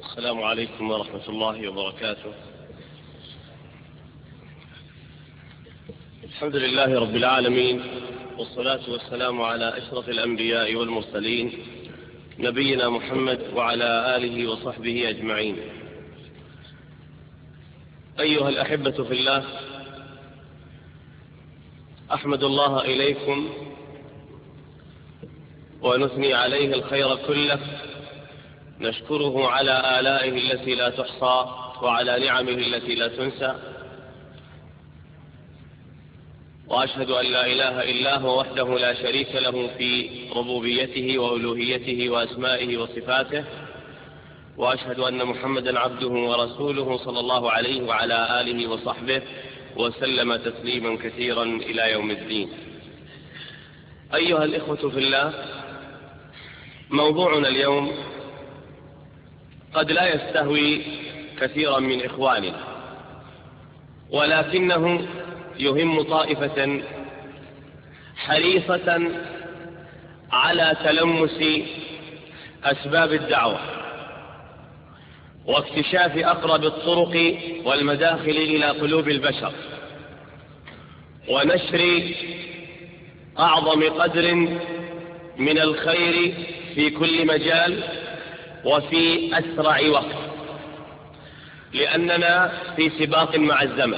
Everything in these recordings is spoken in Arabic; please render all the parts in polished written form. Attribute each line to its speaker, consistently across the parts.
Speaker 1: السلام عليكم ورحمة الله وبركاته. الحمد لله رب العالمين، والصلاة والسلام على أشرف الأنبياء والمرسلين نبينا محمد وعلى آله وصحبه أجمعين. أيها الأحبة في الله، أحمد الله إليكم ونثني عليه الخير كله، نشكره على آلائه التي لا تحصى وعلى نعمه التي لا تنسى، وأشهد أن لا إله إلا هو وحده لا شريك له في ربوبيته وألوهيته وأسمائه وصفاته، وأشهد أن محمدا عبده ورسوله صلى الله عليه وعلى آله وصحبه وسلم تسليما كثيرا إلى يوم الدين. أيها الإخوة في الله، موضوعنا اليوم قد لا يستهوي كثيرا من إخواننا، ولكنه يهم طائفة حريصة على تلمس أسباب الدعوة واكتشاف أقرب الطرق والمداخل إلى قلوب البشر، ونشر أعظم قدر من الخير في كل مجال وفي أسرع وقت، لأننا في سباق مع الزمن،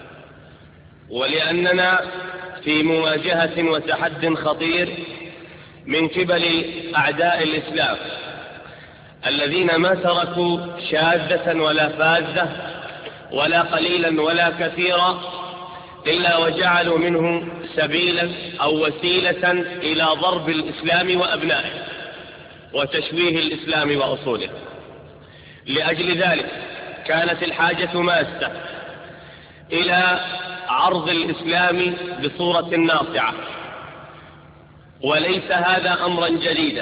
Speaker 1: ولأننا في مواجهة وتحد خطير من قبل أعداء الإسلام الذين ما تركوا شاذة ولا فاذة ولا قليلا ولا كثيرا إلا وجعلوا منه سبيلا أو وسيلة إلى ضرب الإسلام وأبنائه وتشويه الإسلام وأصوله. لأجل ذلك كانت الحاجة ماسة إلى عرض الإسلام بصورة ناصعة، وليس هذا أمرا جديدا،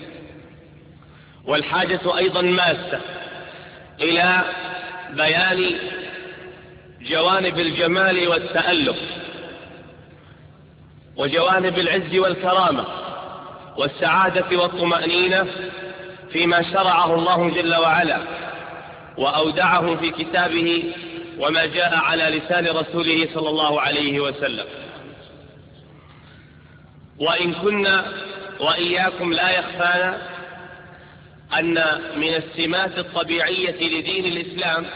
Speaker 1: والحاجة أيضا ماسة إلى بيان جوانب الجمال والتألق وجوانب العز والكرامة والسعادة والطمأنينة فيما شرعه الله جل وعلا وأودعه في كتابه وما جاء على لسان رسوله صلى الله عليه وسلم. وإن كنا وإياكم لا يخفانا أن من السمات الطبيعية لدين الإسلام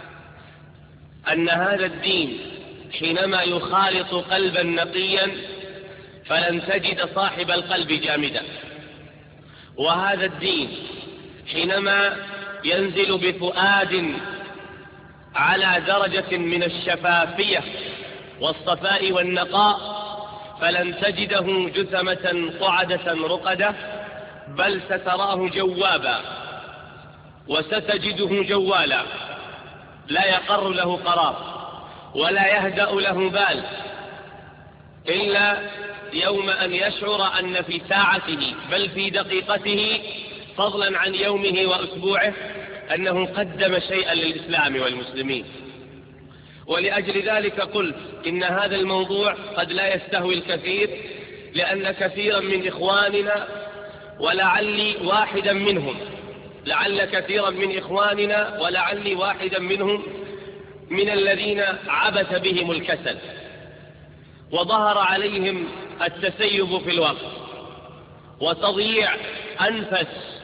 Speaker 1: أن هذا الدين حينما يخالط قلبا نقيا فلن تجد صاحب القلب جامدا، وهذا الدين حينما ينزل بفؤاد على درجة من الشفافية والصفاء والنقاء فلن تجده جثمة قعدة رقدة، بل ستراه جوابا وستجده جوالا لا يقر له قرار ولا يهدأ له بال إلا يوم أن يشعر أن في ساعته بل في دقيقته فضلا عن يومه وأسبوعه أنه قدم شيئا للإسلام والمسلمين. ولأجل ذلك قلت إن هذا الموضوع قد لا يستهوي الكثير، لأن كثيرا من إخواننا ولعلي واحدا منهم كثيرا من إخواننا ولعلي واحدا منهم من الذين عبث بهم الكسل وظهر عليهم التسيب في الوقت وتضييع أنفس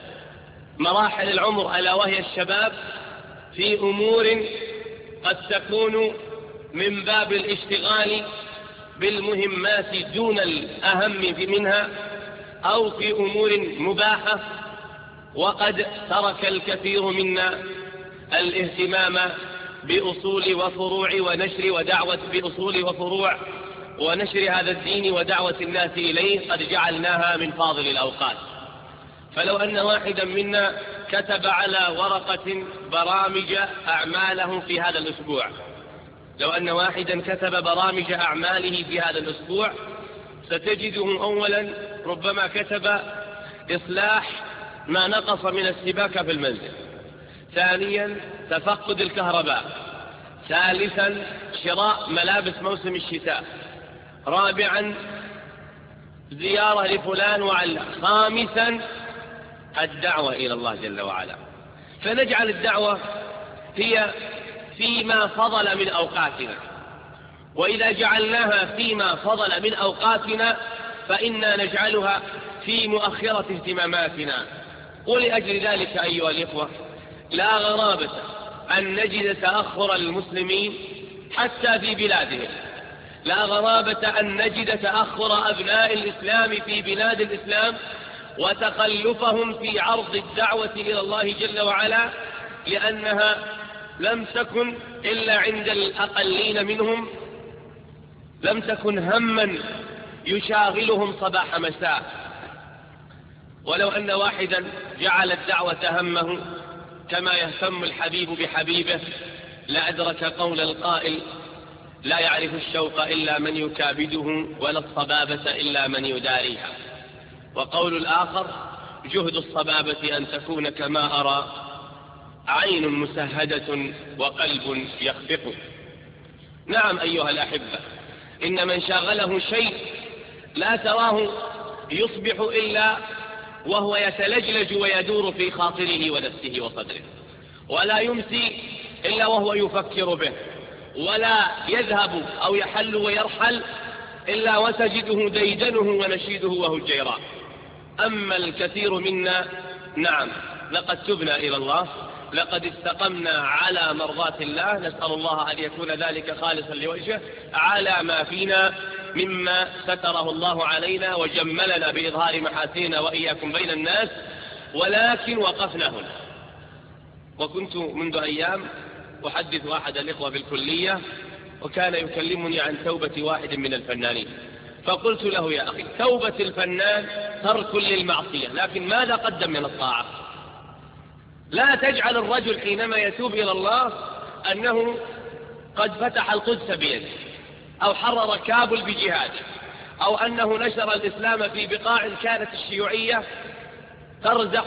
Speaker 1: مراحل العمر ألا وهي الشباب في أمور قد تكون من باب الاشتغال بالمهمات دون الأهم منها، أو في أمور مباحة، وقد ترك الكثير منا الاهتمام بأصول وفروع ونشر ودعوة بأصول وفروع ونشر هذا الدين ودعوة الناس إليه قد جعلناها من فاضل الأوقات. فلو أن واحدا منا كتب على ورقة برامج أعماله في هذا الأسبوع، لو أن واحدا كتب برامج أعماله في هذا الأسبوع ستجده أولا ربما كتب إصلاح ما نقص من السباكة في المنزل، ثانيا تفقد الكهرباء، ثالثا شراء ملابس موسم الشتاء، رابعا زيارة لفلان وعلان، خامسا الدعوة إلى الله جل وعلا. فنجعل الدعوة هي فيما فضل من أوقاتنا، وإذا جعلناها فيما فضل من أوقاتنا فإنا نجعلها في مؤخرة اهتماماتنا. ولأجل ذلك أيها الإخوة لا غرابة أن نجد تأخر المسلمين حتى في بلادهم، لا غرابة أن نجد تأخر أبناء الإسلام في بلاد الإسلام وتخلفهم في عرض الدعوة إلى الله جل وعلا، لأنها لم تكن إلا عند الأقلين منهم، لم تكن همًا يشاغلهم صباح مساء. ولو أن واحدا جعل الدعوة همه كما يهتم الحبيب بحبيبه لأدرك قول القائل: لا يعرف الشوق إلا من يكابده ولا الصبابة إلا من يداريها. وقول الآخر: جهد الصبابة أن تكون كما أرى، عين مسهدة وقلب يخفق. نعم أيها الأحبة، إن من شاغله شيء لا تراه يصبح إلا وهو يتلجلج ويدور في خاطره ونفسه وصدره، ولا يمسي إلا وهو يفكر به، ولا يذهب أو يحل ويرحل إلا وتجده ديدنه ونشيده وهجيرا. أما الكثير منا نعم لقد تبنا إلى الله، لقد استقمنا على مرضات الله، نسأل الله أن يكون ذلك خالصا لوجهه، على ما فينا مما ستره الله علينا وجملنا بإظهار محاسننا وإياكم بين الناس، ولكن وقفنا هنا. وكنت منذ أيام أحدث أحد الإخوة بالكلية وكان يكلمني عن توبة واحد من الفنانين، فقلت له: يا أخي، توبة الفنان ترك للمعصية، لكن ماذا قدم من الطاعة؟ لا تجعل الرجل حينما يتوب إلى الله أنه قد فتح القدس بيده، أو حرر كابل بجهاده، أو أنه نشر الإسلام في بقاع كانت الشيوعية ترزح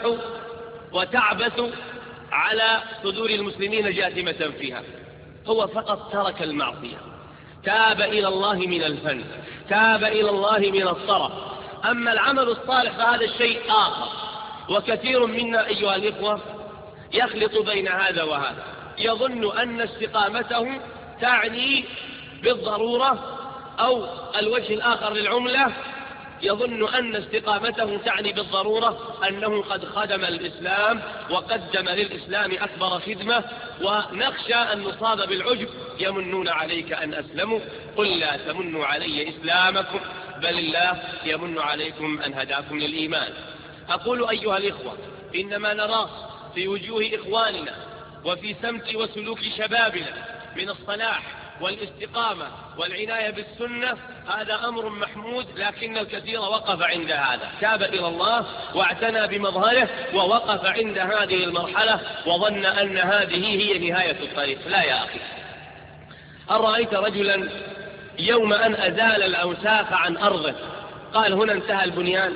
Speaker 1: وتعبث على صدور المسلمين جاثمة فيها. هو فقط ترك المعصية، تاب إلى الله من الفن، تاب إلى الله من الطرف. أما العمل الصالح فهذا الشيء آخر. وكثير منا أيها الإخوة يخلط بين هذا وهذا، يظن أن استقامته تعني بالضرورة، أو الوجه الآخر للعملة، يظن أن استقامته تعني بالضرورة أنه قد خدم الإسلام وقدم للإسلام أكبر خدمة، ونخشى أن نصاب بالعجب: يمنون عليك أن أسلموا، قل لا تمنوا علي إسلامكم بل الله يمن عليكم أن هداكم للإيمان. أقول أيها الإخوة، إنما نراه في وجوه إخواننا وفي سمت وسلوك شبابنا من الصلاح والاستقامة والعناية بالسنة هذا أمر محمود، لكن الكثير وقف عند هذا، تاب إلى الله واعتنى بمظهره ووقف عند هذه المرحلة وظن أن هذه هي نهاية الطريق. لا يا أخي، هل رأيت رجلا يوم أن أزال الأوساخ عن أرضه قال هنا انتهى البنيان؟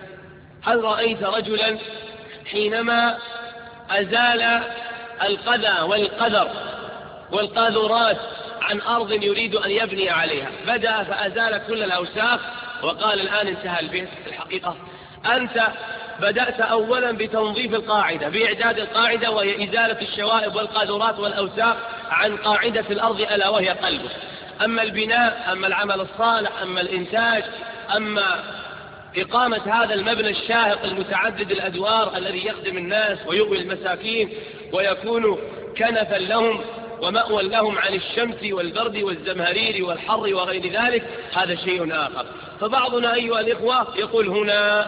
Speaker 1: هل رأيت رجلا حينما أزال القذى والقذر والقاذورات عن أرض يريد أن يبني عليها بدأ فأزال كل الأوساخ وقال الآن انتهى البيت؟ الحقيقة أنت بدأت أولا بتنظيف القاعدة، بإعداد القاعدة، وهي إزالة الشوائب والقاذورات والأوساخ عن قاعدة الأرض ألا وهي قلبه. أما البناء، أما العمل الصالح، أما الإنتاج، أما إقامة هذا المبنى الشاهق المتعدد الأدوار الذي يخدم الناس ويؤوي المساكين ويكون كنفا لهم ومأوى لهم عن الشمس والبرد والزمهرير والحر وغير ذلك، هذا شيء آخر. فبعضنا أيها الإخوة يقول هنا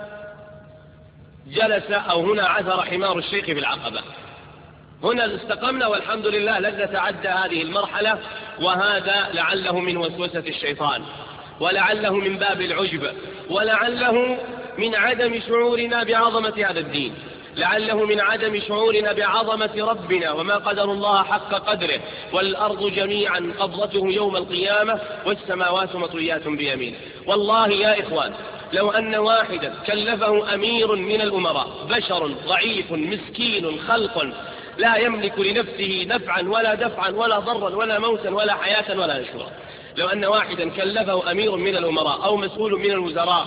Speaker 1: جلس أو هنا عثر حمار الشيخ في العقبة، هنا استقمنا والحمد لله لن نتعدى هذه المرحلة، وهذا لعله من وسوسة الشيطان، ولعله من باب العجب، ولعله من عدم شعورنا بعظمة هذا الدين، لعله من عدم شعورنا بعظمة ربنا وما قدر الله حق قدره، والأرض جميعا قبضته يوم القيامة والسماوات مطويات بيمينه. والله يا إخوان، لو أن واحدا كلفه أمير من الأمراء، بشر ضعيف مسكين خلق لا يملك لنفسه نفعا ولا دفعا ولا ضرا ولا موتا ولا حياة ولا نشورا، لو أن واحدا كلفه أمير من الأمراء أو مسؤول من الوزراء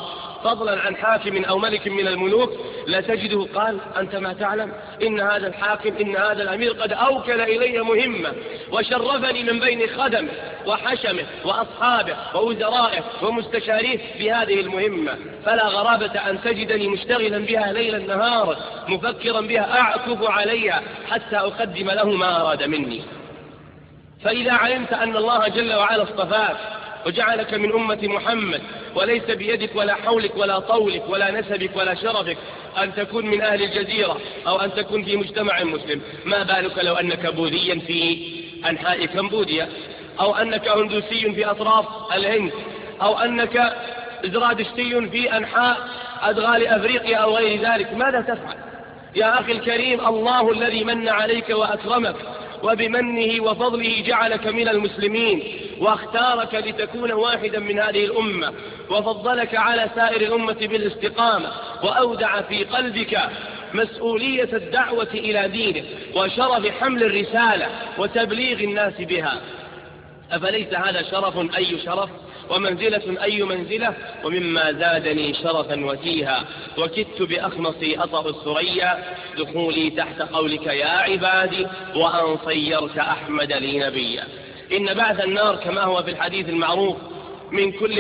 Speaker 1: فضلا عن حاكم أو ملك من الملوك لتجده قال أنت ما تعلم إن هذا الحاكم إن هذا الأمير قد أوكل إلي مهمة وشرفني من بين خدمه وحشمه وأصحابه ووزرائه ومستشاريه بهذه المهمة، فلا غرابة أن تجدني مشتغلا بها ليلا نهارا مفكرا بها أعكف عليها حتى أقدم له ما أراد مني. فإذا علمت أن الله جل وعلا اصطفاك وجعلك من أمة محمد وليس بيدك ولا حولك ولا طولك ولا نسبك ولا شرفك أن تكون من أهل الجزيرة أو أن تكون في مجتمع مسلم، ما بالك لو أنك بوذيا في أنحاء كمبوديا، أو أنك هندوسي في أطراف الهند، أو أنك زرادشتي في أنحاء أدغال أفريقيا أو غير ذلك، ماذا تفعل؟ يا أخي الكريم، الله الذي من عليك وأكرمك وبمنه وفضله جعلك من المسلمين واختارك لتكون واحدا من هذه الأمة وفضلك على سائر الأمة بالاستقامة وأودع في قلبك مسؤولية الدعوة إلى دينه وشرف حمل الرسالة وتبليغ الناس بها. أفليس هذا شرف أي شرف ومنزلة أي منزلة؟ ومما زادني شرفا وتيها وكدت بأخمصي أطأ الثريا دخولي تحت قولك يا عبادي وأن صيرت أحمد لي نبيا. إن بعث النار كما هو في الحديث المعروف من كل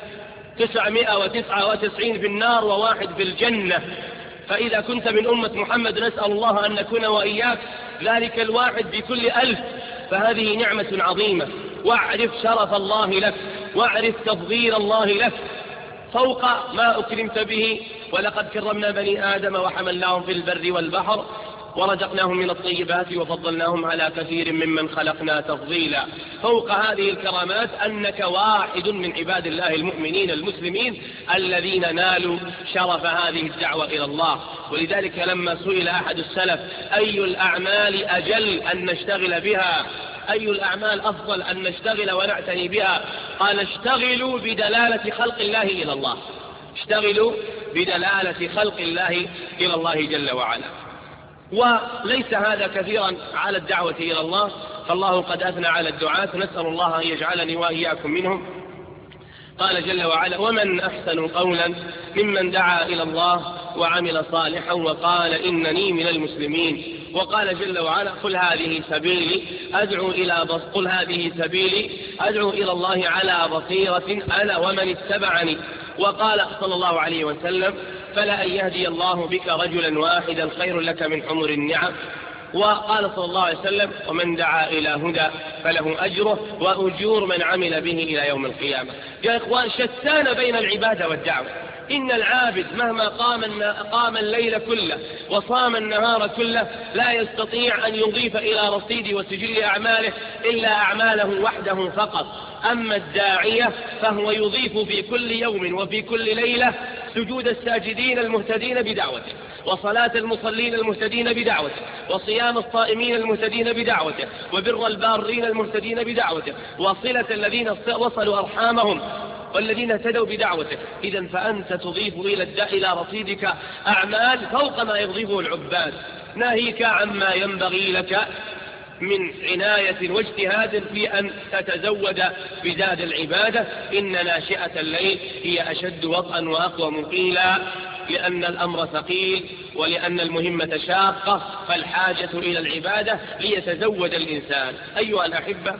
Speaker 1: 1999 في النار وواحد في الجنة، فإذا كنت من أمة محمد نسأل الله أن نكون وإياك ذلك الواحد بكل 1000، فهذه نعمة عظيمة. واعرف شرف الله لك واعرف تفضيل الله لك فوق ما أكرمت به. ولقد كرمنا بني آدم وحملناهم في البر والبحر ورزقناهم من الطيبات وفضلناهم على كثير ممن خلقنا تفضيلا. فوق هذه الكرامات أنك واحد من عباد الله المؤمنين المسلمين الذين نالوا شرف هذه الدعوة إلى الله. ولذلك لما سئل أحد السلف أي الأعمال أجل أن نشتغل بها، أي الأعمال أفضل أن نشتغل ونعتني بها، قال اشتغلوا بدلالة خلق الله إلى الله، اشتغلوا بدلالة خلق الله إلى الله جل وعلا. وليس هذا كثيرا على الدعوة إلى الله، فالله قد أثنى على الدعاة، نسأل الله أن يجعلني وإياكم منهم. قال جل وعلا ومن أحسن قولا ممن دعا إلى الله وعمل صالحا وقال إنني من المسلمين. وقال جل وعلا قل هذه سبيلي أدعو إلى الله على بصيرة أنا ومن اتبعني. وقال صلى الله عليه وسلم فلا أن يهدي الله بك رجلا واحدا خير لك من حمر النعم. وقال صلى الله عليه وسلم ومن دعا إلى هدى فله أجره وأجور من عمل به إلى يوم القيامة. يا إخوان، شتان بين العبادة والدعوة. إن العابد مهما قام الليل كله وصام النهار كله لا يستطيع أن يضيف إلى رصيد وسجل أعماله إلا أعماله وحده فقط. أما الداعية فهو يضيف في كل يوم وفي كل ليلة سجود الساجدين المهتدين بدعوته، وصلاة المصلين المهتدين بدعوته، وصيام الصائمين المهتدين بدعوته، وبر البارين المهتدين بدعوته، وصلة الذين وصلوا أرحامهم والذين اهتدوا بدعوته. إذن فأنت تضيف إلى رصيدك أعمال فوق ما يضيفه العباد، ناهيك عما ينبغي لك من عناية واجتهاد في أن تتزود بزاد العبادة. إن ناشئة الليل هي أشد وطئا وأقوم قيلا، لأن الأمر ثقيل ولأن المهمة شاقة، فالحاجة إلى العبادة ليتزود الإنسان. أيها الأحبة،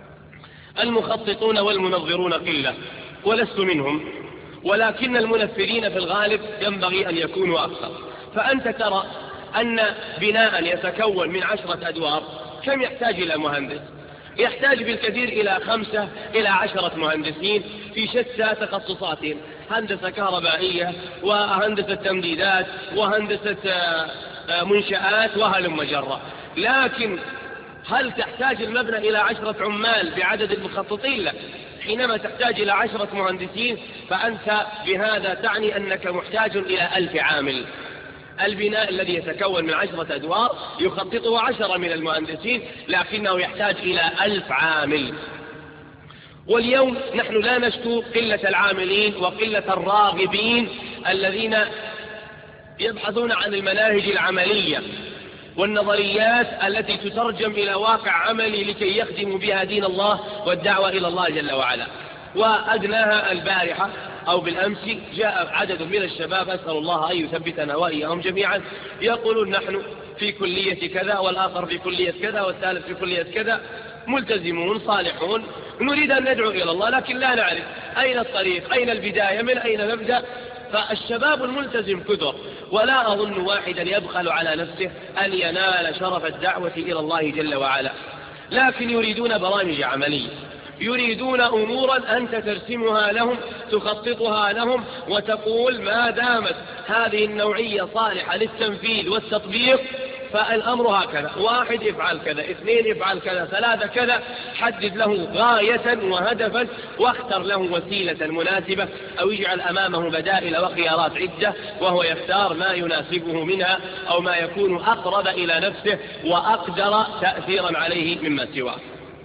Speaker 1: المخططون والمنظرون قلة ولست منهم، ولكن المنفذين في الغالب ينبغي أن يكونوا أكثر. فأنت ترى أن بناء يتكون من 10 أدوار كم يحتاج إلى مهندس؟ يحتاج بالكثير إلى 5 إلى 10 مهندسين في شتى تخصصاتهم، هندسة كهربائية وهندسة تمديدات وهندسة منشآت وهلم جرة. لكن هل تحتاج المبنى إلى 10 عمال بعدد المخططين؟ لا. حينما تحتاج إلى 10 مهندسين فأنت بهذا تعني أنك محتاج إلى 1000 عامل. البناء الذي يتكون من 10 أدوار يخططه 10 من المهندسين، لكنه يحتاج إلى 1000 عامل. واليوم نحن لا نشكو قلة العاملين وقلة الراغبين الذين يبحثون عن المناهج العملية والنظريات التي تترجم إلى واقع عملي لكي يخدموا بها دين الله والدعوة إلى الله جل وعلا. وأدناها البارحة أو بالأمس جاء عدد من الشباب، أسأل الله أن يثبتنا وإياهم جميعا، يقولون نحن في كلية كذا، والآخر في كلية كذا، والثالث في كلية كذا، ملتزمون صالحون، نريد أن ندعو إلى الله لكن لا نعرف أين الطريق، أين البداية، من أين نبدأ. فالشباب الملتزم كثر، ولا أظن واحدا يبخل على نفسه أن ينال شرف الدعوة إلى الله جل وعلا، لكن يريدون برامج عملية، يريدون أمورا أنت ترسمها لهم، تخططها لهم، وتقول ما دامت هذه النوعية صالحة للتنفيذ والتطبيق فالأمر هكذا، 1 يفعل كذا، 2 يفعل كذا، 3 كذا. حدد له غاية وهدفا، واختر له وسيلة مناسبة، أو يجعل أمامه بدائل وخيارات عدة، وهو يختار ما يناسبه منها أو ما يكون أقرب إلى نفسه وأقدر تأثيرا عليه مما سواه.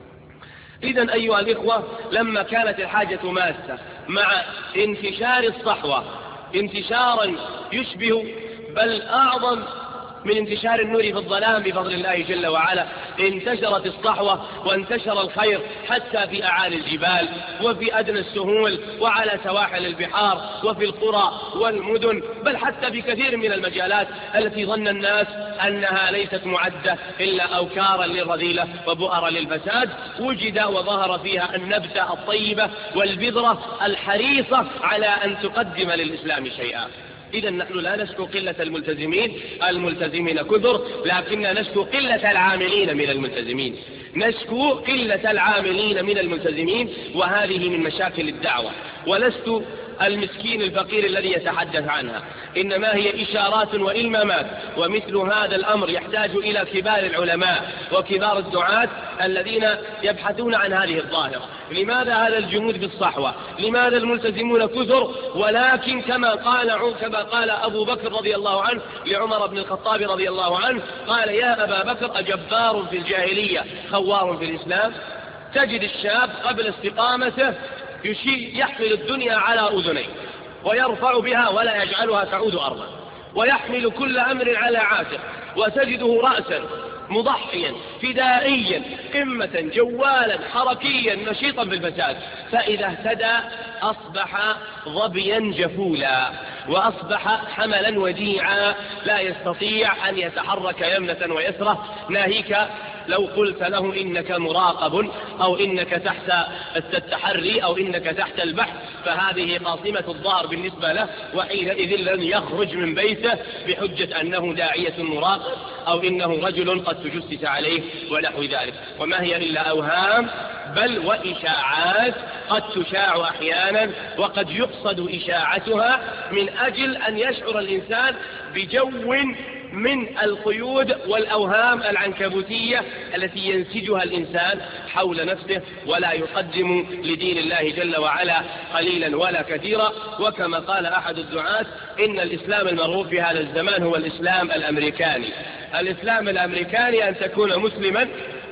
Speaker 1: إذن أيها الإخوة، لما كانت الحاجة ماسة مع انتشار الصحوة انتشارا يشبه بل أعظم من انتشار النور في الظلام بفضل الله جل وعلا، انتشرت الصحوة وانتشر الخير حتى في أعالي الجبال وفي أدنى السهول وعلى سواحل البحار وفي القرى والمدن، بل حتى في كثير من المجالات التي ظن الناس أنها ليست معدة إلا أوكارا للرذيلة وبؤرا للفساد، وجد وظهر فيها النبتة الطيبة والبذرة الحريصة على أن تقدم للإسلام شيئا. إذن نحن لا نشكو قلة الملتزمين كثر، لكننا نشكو قلة العاملين من الملتزمين، نشكو قلة العاملين من الملتزمين، وهذه من مشاكل الدعوة. ولست المسكين الفقير الذي يتحدث عنها، إنما هي إشارات وإلمامات، ومثل هذا الأمر يحتاج إلى كبار العلماء وكبار الدعاة الذين يبحثون عن هذه الظاهرة. لماذا هذا الجمود بالصحوة؟ لماذا الملتزمون كثر؟ ولكن كما قال أبو بكر رضي الله عنه لعمر بن الخطاب رضي الله عنه، قال يا أبا بكر أجبار في الجاهلية خوار في الإسلام؟ تجد الشاب قبل استقامته يحمل الدنيا على أذنيه ويرفع بها ولا يجعلها تعود أرضا، ويحمل كل أمر على عاتق، وتجده رأسا مضحيا فدائيا قمة جوالا حركيا نشيطا بالفساد، فإذا اهتدى أصبح ظبيا جفولا، وأصبح حملا وديعا لا يستطيع أن يتحرك يمنة ويسرة، ناهيك لو قلت له إنك مراقب أو إنك تحت التحري أو إنك تحت البحث، فهذه قاصمة الظهر بالنسبة له، وحينئذ لن يخرج من بيته بحجة أنه داعية مراقب أو إنه رجل قد تجسس عليه ونحو ذلك. وما هي إلا أوهام بل وإشاعات قد تشاع أحيانا، وقد يقصد إشاعتها من أجل أن يشعر الإنسان بجو من القيود والأوهام العنكبوتية التي ينسجها الإنسان حول نفسه، ولا يقدم لدين الله جل وعلا قليلا ولا كثيرا. وكما قال أحد الدعاة إن الإسلام المرغوب في هذا الزمان هو الإسلام الأمريكاني. الإسلام الأمريكاني أن تكون مسلما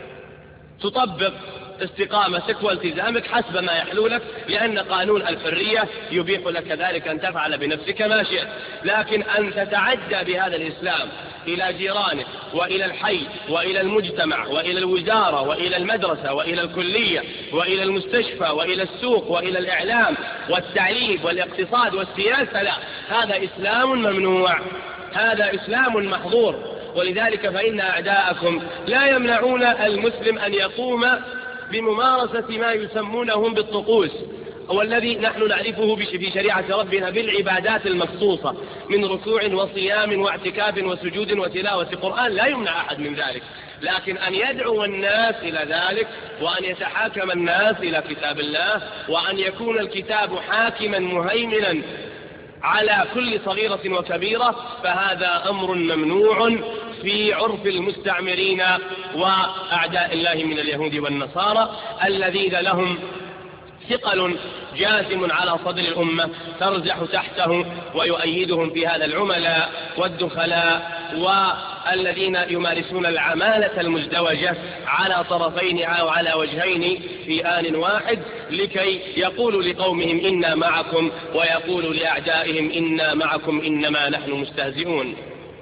Speaker 1: تطبق استقامتك والتزامك حسب ما يحلو لك، لأن قانون الحرية يبيح لك ذلك أن تفعل بنفسك ما شئت، لكن أن تتعدى بهذا الإسلام إلى جيرانك وإلى الحي وإلى المجتمع وإلى الوزارة وإلى المدرسة وإلى الكلية وإلى المستشفى وإلى السوق وإلى الإعلام والتعليم والاقتصاد والسياسة، لا، هذا إسلام ممنوع، هذا إسلام محظور. ولذلك فإن أعداءكم لا يمنعون المسلم أن يقوم بممارسة ما يسمونهم بالطقوس، والذي نحن نعرفه في شريعة ربنا بالعبادات المخصوصة من ركوع وصيام واعتكاف وسجود وتلاوة قرآن، لا يمنع أحد من ذلك، لكن أن يدعو الناس إلى ذلك، وأن يتحاكم الناس إلى كتاب الله، وأن يكون الكتاب حاكما مهيمنا على كل صغيرة وكبيرة، فهذا أمر ممنوع في عرف المستعمرين وأعداء الله من اليهود والنصارى الذين لهم ثقل جاثم على صدر الأمة ترزح تحته ويؤيدهم في هذا العملاء والدخلاء والذين يمارسون العمالة المزدوجة على طرفين أو على وجهين في آن واحد، لكي يقولوا لقومهم إنا معكم ويقولوا لأعدائهم إنا معكم إنما نحن مستهزئون.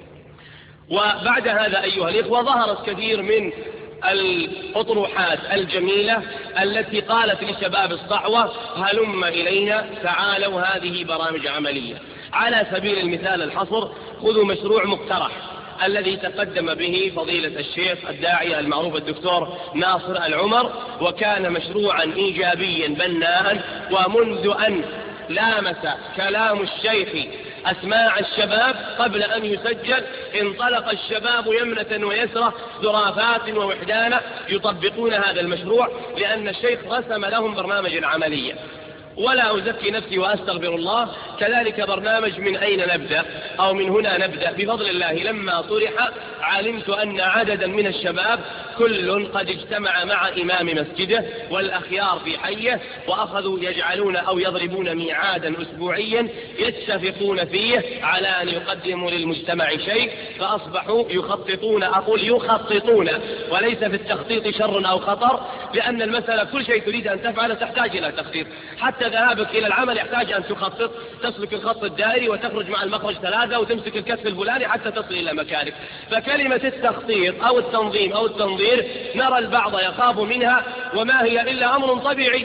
Speaker 1: وبعد هذا أيها الإخوة ظهرت كثير من الأطروحات الجميلة التي قالت لشباب الصحوة هلم إلينا، تعالوا، هذه برامج عملية. على سبيل المثال الحصر، خذوا مشروع مقترح الذي تقدم به فضيلة الشيخ الداعية المعروف الدكتور ناصر العمر، وكان مشروعا إيجابيا بناء، ومنذ أن لامس كلام الشيخ أسماع الشباب قبل أن يسجل انطلق الشباب يمنة ويسرة ذرافات ووحدانة يطبقون هذا المشروع، لأن الشيخ رسم لهم برنامج عمليا. ولا أزكي نفسي وأستغفر الله، كذلك برنامج من أين نبدأ أو من هنا نبدأ بفضل الله لما طرح علمت أن عددا من الشباب كل قد اجتمع مع إمام مسجده والأخيار في حيه، وأخذوا يجعلون أو يضربون ميعادا أسبوعيا يتفقون فيه على أن يقدموا للمجتمع شيء، فأصبحوا يخططون، أقول يخططون وليس في التخطيط شر أو خطر، لأن المسألة كل شيء تريد أن تفعله تحتاج إلى تخطيط، حتى ذهابك إلى العمل يحتاج أن تخطط، تسلك الخط الدائري وتخرج مع المخرج 3 وتمسك الكف الفلاني حتى تصل إلى مكانك. فكلمة التخطيط أو التنظيم أو التنظير نرى البعض يخاف منها، وما هي إلا أمر طبيعي،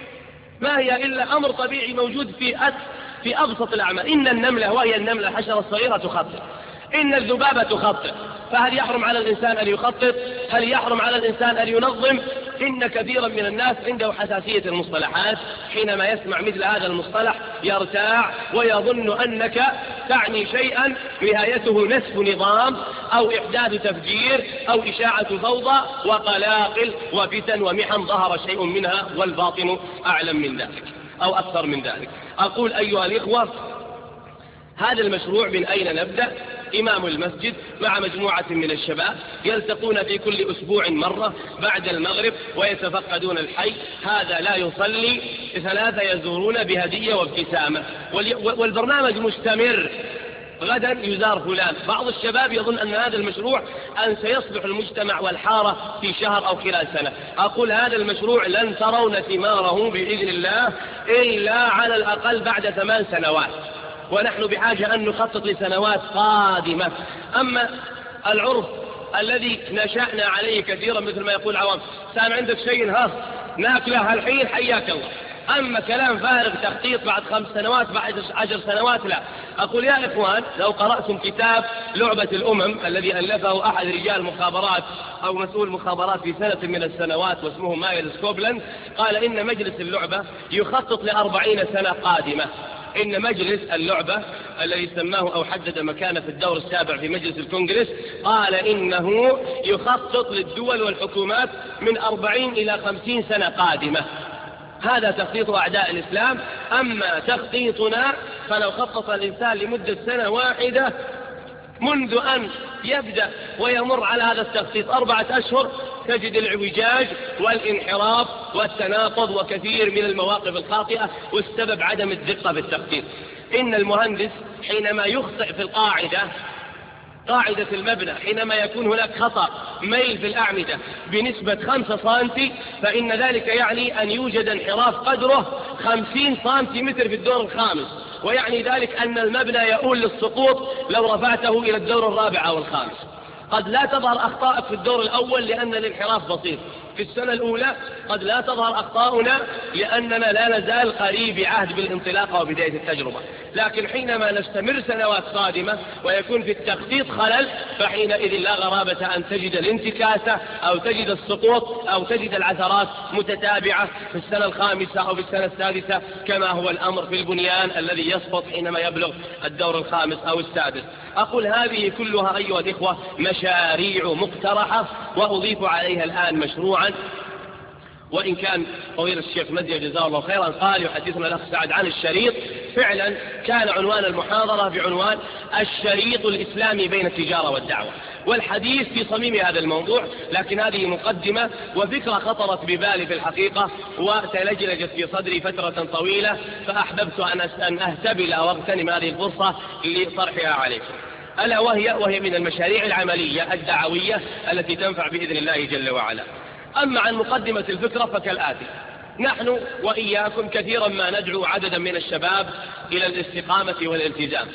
Speaker 1: ما هي إلا أمر طبيعي موجود في أبسط الأعمال. إن النملة وهي النملة الحشرة الصغيرة تخطط، إن الذبابة تخطط، فهل يحرم على الإنسان أن يخطط؟ هل يحرم على الإنسان أن ينظم؟ إن كثيرا من الناس عنده حساسية المصطلحات، حينما يسمع مثل هذا المصطلح يرتاع ويظن أنك تعني شيئا نهايته نسف نظام أو إحداث تفجير أو إشاعة فوضى وقلاقل وفتن ومحن ظهر شيء منها والباطن أعلم من ذلك أو أكثر من ذلك. أقول أيها الإخوة، هذا المشروع من أين نبدأ؟ إمام المسجد مع مجموعة من الشباب يلتقون في كل أسبوع مرة بعد المغرب ويتفقدون الحي، هذا لا يصلي، 3 يزورون بهدية وابتسامة، والبرنامج مستمر. غدا يزار فلان. بعض الشباب يظن أن هذا المشروع أن سيصبح المجتمع والحارة في شهر أو خلال سنة. أقول هذا المشروع لن ترون ثماره بإذن الله إلا على الأقل بعد 8 سنوات، ونحن بحاجة أن نخطط لسنوات قادمة. أما العرف الذي نشأنا عليه كثيرا مثل ما يقول العوام، سام عندك شيء ناكله الحين حياك الله، أما كلام فارغ تخطيط بعد 5 سنوات بعد 10 سنوات لا. أقول يا إخوان، لو قرأتم كتاب لعبة الأمم الذي ألفه أحد رجال مخابرات أو مسؤول مخابرات في سنة من السنوات واسمه مايل سكوبلاند، قال إن مجلس اللعبة يخطط ل40 سنة قادمة. إن مجلس اللعبة الذي سماه أو حدد مكانه في الدور السابع في مجلس الكونغرس، قال إنه يخطط للدول والحكومات من 40 إلى 50 سنة قادمة. هذا تخطيط أعداء الإسلام. أما تخطيطنا فلو خطط الإنسان لمدة سنة واحدة منذ أن يبدأ ويمر على هذا التخطيط 4 أشهر تجد الإعوجاج والانحراف والتناقض وكثير من المواقف الخاطئة، والسبب عدم الدقة في التخطيط. إن المهندس حينما يخطئ في قاعدة المبنى، حينما يكون هناك خطأ ميل في الأعمدة بنسبة 5 سنتي، فإن ذلك يعني أن يوجد انحراف قدره 50 سنتيمتر في الدور الخامس، ويعني ذلك أن المبنى يؤول للسقوط لو رفعته إلى الدور الرابع أو الخامس. قد لا تظهر أخطاءك في الدور الأول لأن الانحراف بسيط، في السنة الأولى قد لا تظهر أخطاؤنا لأننا لا نزال قريب عهد بالانطلاق وبداية التجربة، لكن حينما نستمر سنوات قادمة ويكون في التخطيط خلل، فحينئذ لا غرابة أن تجد الانتكاسة أو تجد السقوط أو تجد العثرات متتابعة في السنة الخامسة أو في السنة السادسة، كما هو الأمر في البنيان الذي يسقط حينما يبلغ الدور الخامس أو السادس. أقول هذه كلها أيها الإخوة مشاريع مقترحة، وأضيف عليها الآن مشروعا، وإن كان طويل الشيخ مزيد جزاه الله خيرا قال يحدثنا الأخ سعد عن الشريط، فعلا كان عنوان المحاضرة بعنوان الشريط الإسلامي بين التجارة والدعوة، والحديث في صميم هذا الموضوع، لكن هذه مقدمة وفكرة خطرت ببالي في الحقيقة وتلجلجت في صدري فترة طويلة، فأحببت أن أهتبل أو أغتنم هذه الفرصة لطرحها عليكم. ألا وهي من المشاريع العملية الدعوية التي تنفع بإذن الله جل وعلا. أما عن مقدمة الفكرة فكالآتي: نحن وإياكم كثيرا ما ندعو عددا من الشباب إلى الاستقامة والالتزام،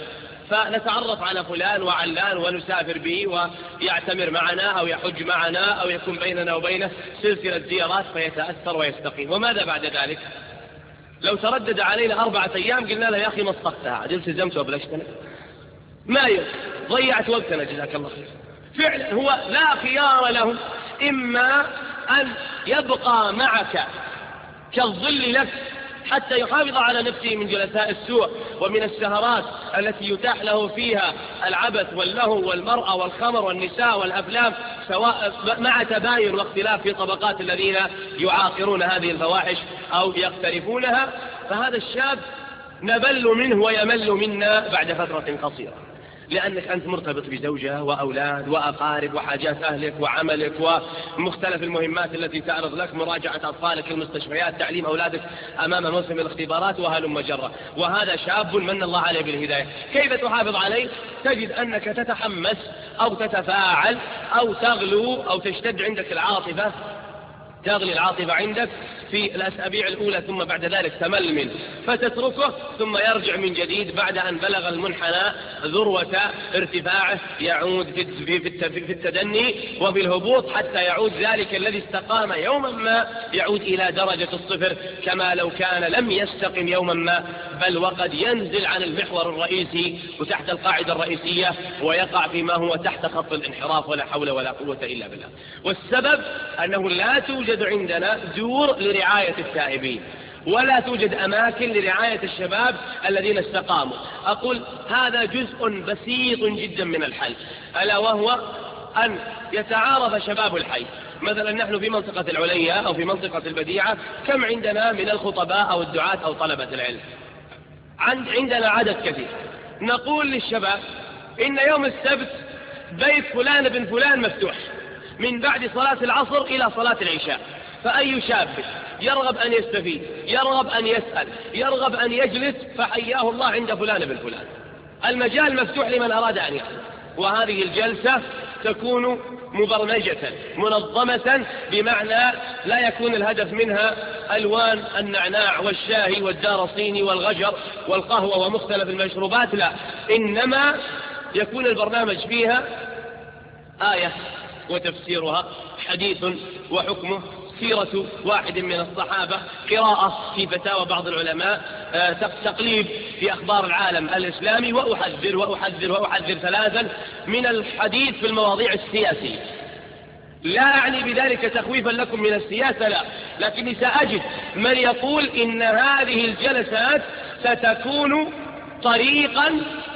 Speaker 1: فنتعرف على فلان وعلان ونسافر به ويعتمر معنا أو يحج معنا أو يكون بيننا وبينه سلسلة زيارات فيتأثر ويستقيم. وماذا بعد ذلك؟ لو تردد علينا 4 أيام قلنا له يا أخي ما صدقتها عاد التزمت وبلشتنا ما ضيعت وقتنا جزاك الله خير. فعلا هو لا خيار له، إما أن يبقى معك كالظل لك حتى يحافظ على نفسه من جلساء السوء ومن السهرات التي يتاح له فيها العبث واللهو والمرأة والخمر والنساء والأفلام، سواء مع تباين واختلاف في طبقات الذين يعاقرون هذه الفواحش أو يقترفونها. فهذا الشاب نبل منه ويمل منا بعد فترة قصيرة، لأنك أنت مرتبط بزوجة وأولاد وأقارب وحاجات أهلك وعملك ومختلف المهمات التي تعرض لك، مراجعة أطفالك المستشفيات، تعليم أولادك أمام موسم الاختبارات وهلم جرة. وهذا شاب من الله عليه بالهداية، كيف تحافظ عليه؟ تجد أنك تتحمس أو تتفاعل أو تغلو أو تشتد عندك العاطفة، تغلي العاطفة عندك في الأسابيع الأولى، ثم بعد ذلك تمل منه فتتركه، ثم يرجع من جديد بعد أن بلغ المنحنى ذروة ارتفاعه، يعود في التدني وفي الهبوط حتى يعود ذلك الذي استقام يوما ما يعود إلى درجة الصفر كما لو كان لم يستقم يوما ما، بل وقد ينزل عن المحور الرئيسي وتحت القاعدة الرئيسية ويقع فيما هو تحت خط الانحراف، ولا حول ولا قوة إلا بالله. والسبب أنه لا توجد عندنا دور لرعاية التائبين، ولا توجد أماكن لرعاية الشباب الذين استقاموا. أقول هذا جزء بسيط جدا من الحل، ألا وهو أن يتعارف شباب الحي. مثلا نحن في منطقة العليا أو في منطقة البديعة كم عندنا من الخطباء أو الدعاة أو طلبة العلم؟ عندنا عدد كثير. نقول للشباب إن يوم السبت بيت فلان بن فلان مفتوح من بعد صلاة العصر إلى صلاة العشاء، فأي شاب يرغب أن يستفيد، يرغب أن يسأل، يرغب أن يجلس، فحياه الله عند فلان بن فلان. المجال مفتوح لمن أراد أن يأخذ. وهذه الجلسة تكون مبرمجة منظمة، بمعنى لا يكون الهدف منها ألوان النعناع والشاهي والدارصيني والغجر والقهوة ومختلف المشروبات، لا، إنما يكون البرنامج فيها آية وتفسيرها، حديث وحكمه، سيرة واحد من الصحابة، قراءة في فتاوى بعض العلماء، تقليب في أخبار العالم الإسلامي، وأحذر 3 من الحديث في المواضيع السياسية. لا أعني بذلك تخويفا لكم من السياسة، لا، لكني سأجد من يقول إن هذه الجلسات ستكون طريقا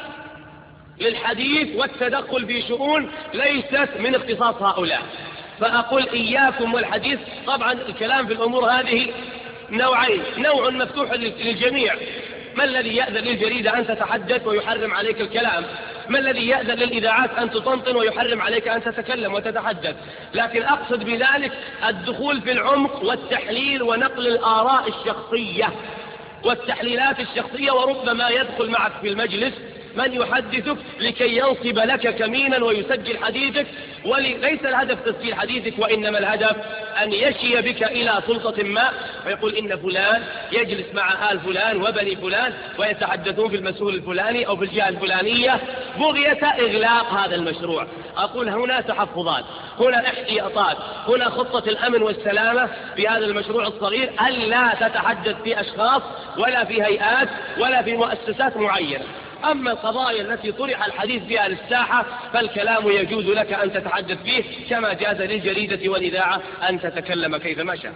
Speaker 1: للحديث والتدخل في شؤون ليست من اختصاص هؤلاء. فأقول إياكم والحديث. طبعا الكلام في الأمور هذه نوعين، نوع مفتوح للجميع. ما الذي يأذن للجريدة أن تتحدث ويحرم عليك الكلام؟ ما الذي يأذن للإذاعات أن تطنطن ويحرم عليك أن تتكلم وتتحدث؟ لكن أقصد بذلك الدخول في العمق والتحليل ونقل الآراء الشخصية والتحليلات الشخصية. وربما يدخل معك في المجلس من يحدثك لكي ينصب لك كمينا ويسجل حديثك، وليس الهدف تسجيل حديثك، وإنما الهدف أن يشي بك إلى سلطة ما ويقول إن فلان يجلس مع آل فلان وبني فلان ويتحدثون في المسؤول الفلاني أو في الجهة الفلانية بغية إغلاق هذا المشروع. أقول هنا تحفظات، هنا احتياطات، هنا خطة الأمن والسلامة في هذا المشروع الصغير، ألا تتحدث في أشخاص ولا في هيئات ولا في مؤسسات معينة. أما القضايا التي طرح الحديث فيها للساحة فالكلام يجوز لك أن تتحدث فيه، كما جاز للجريدة والإذاعة أن تتكلم كيفما شاءت.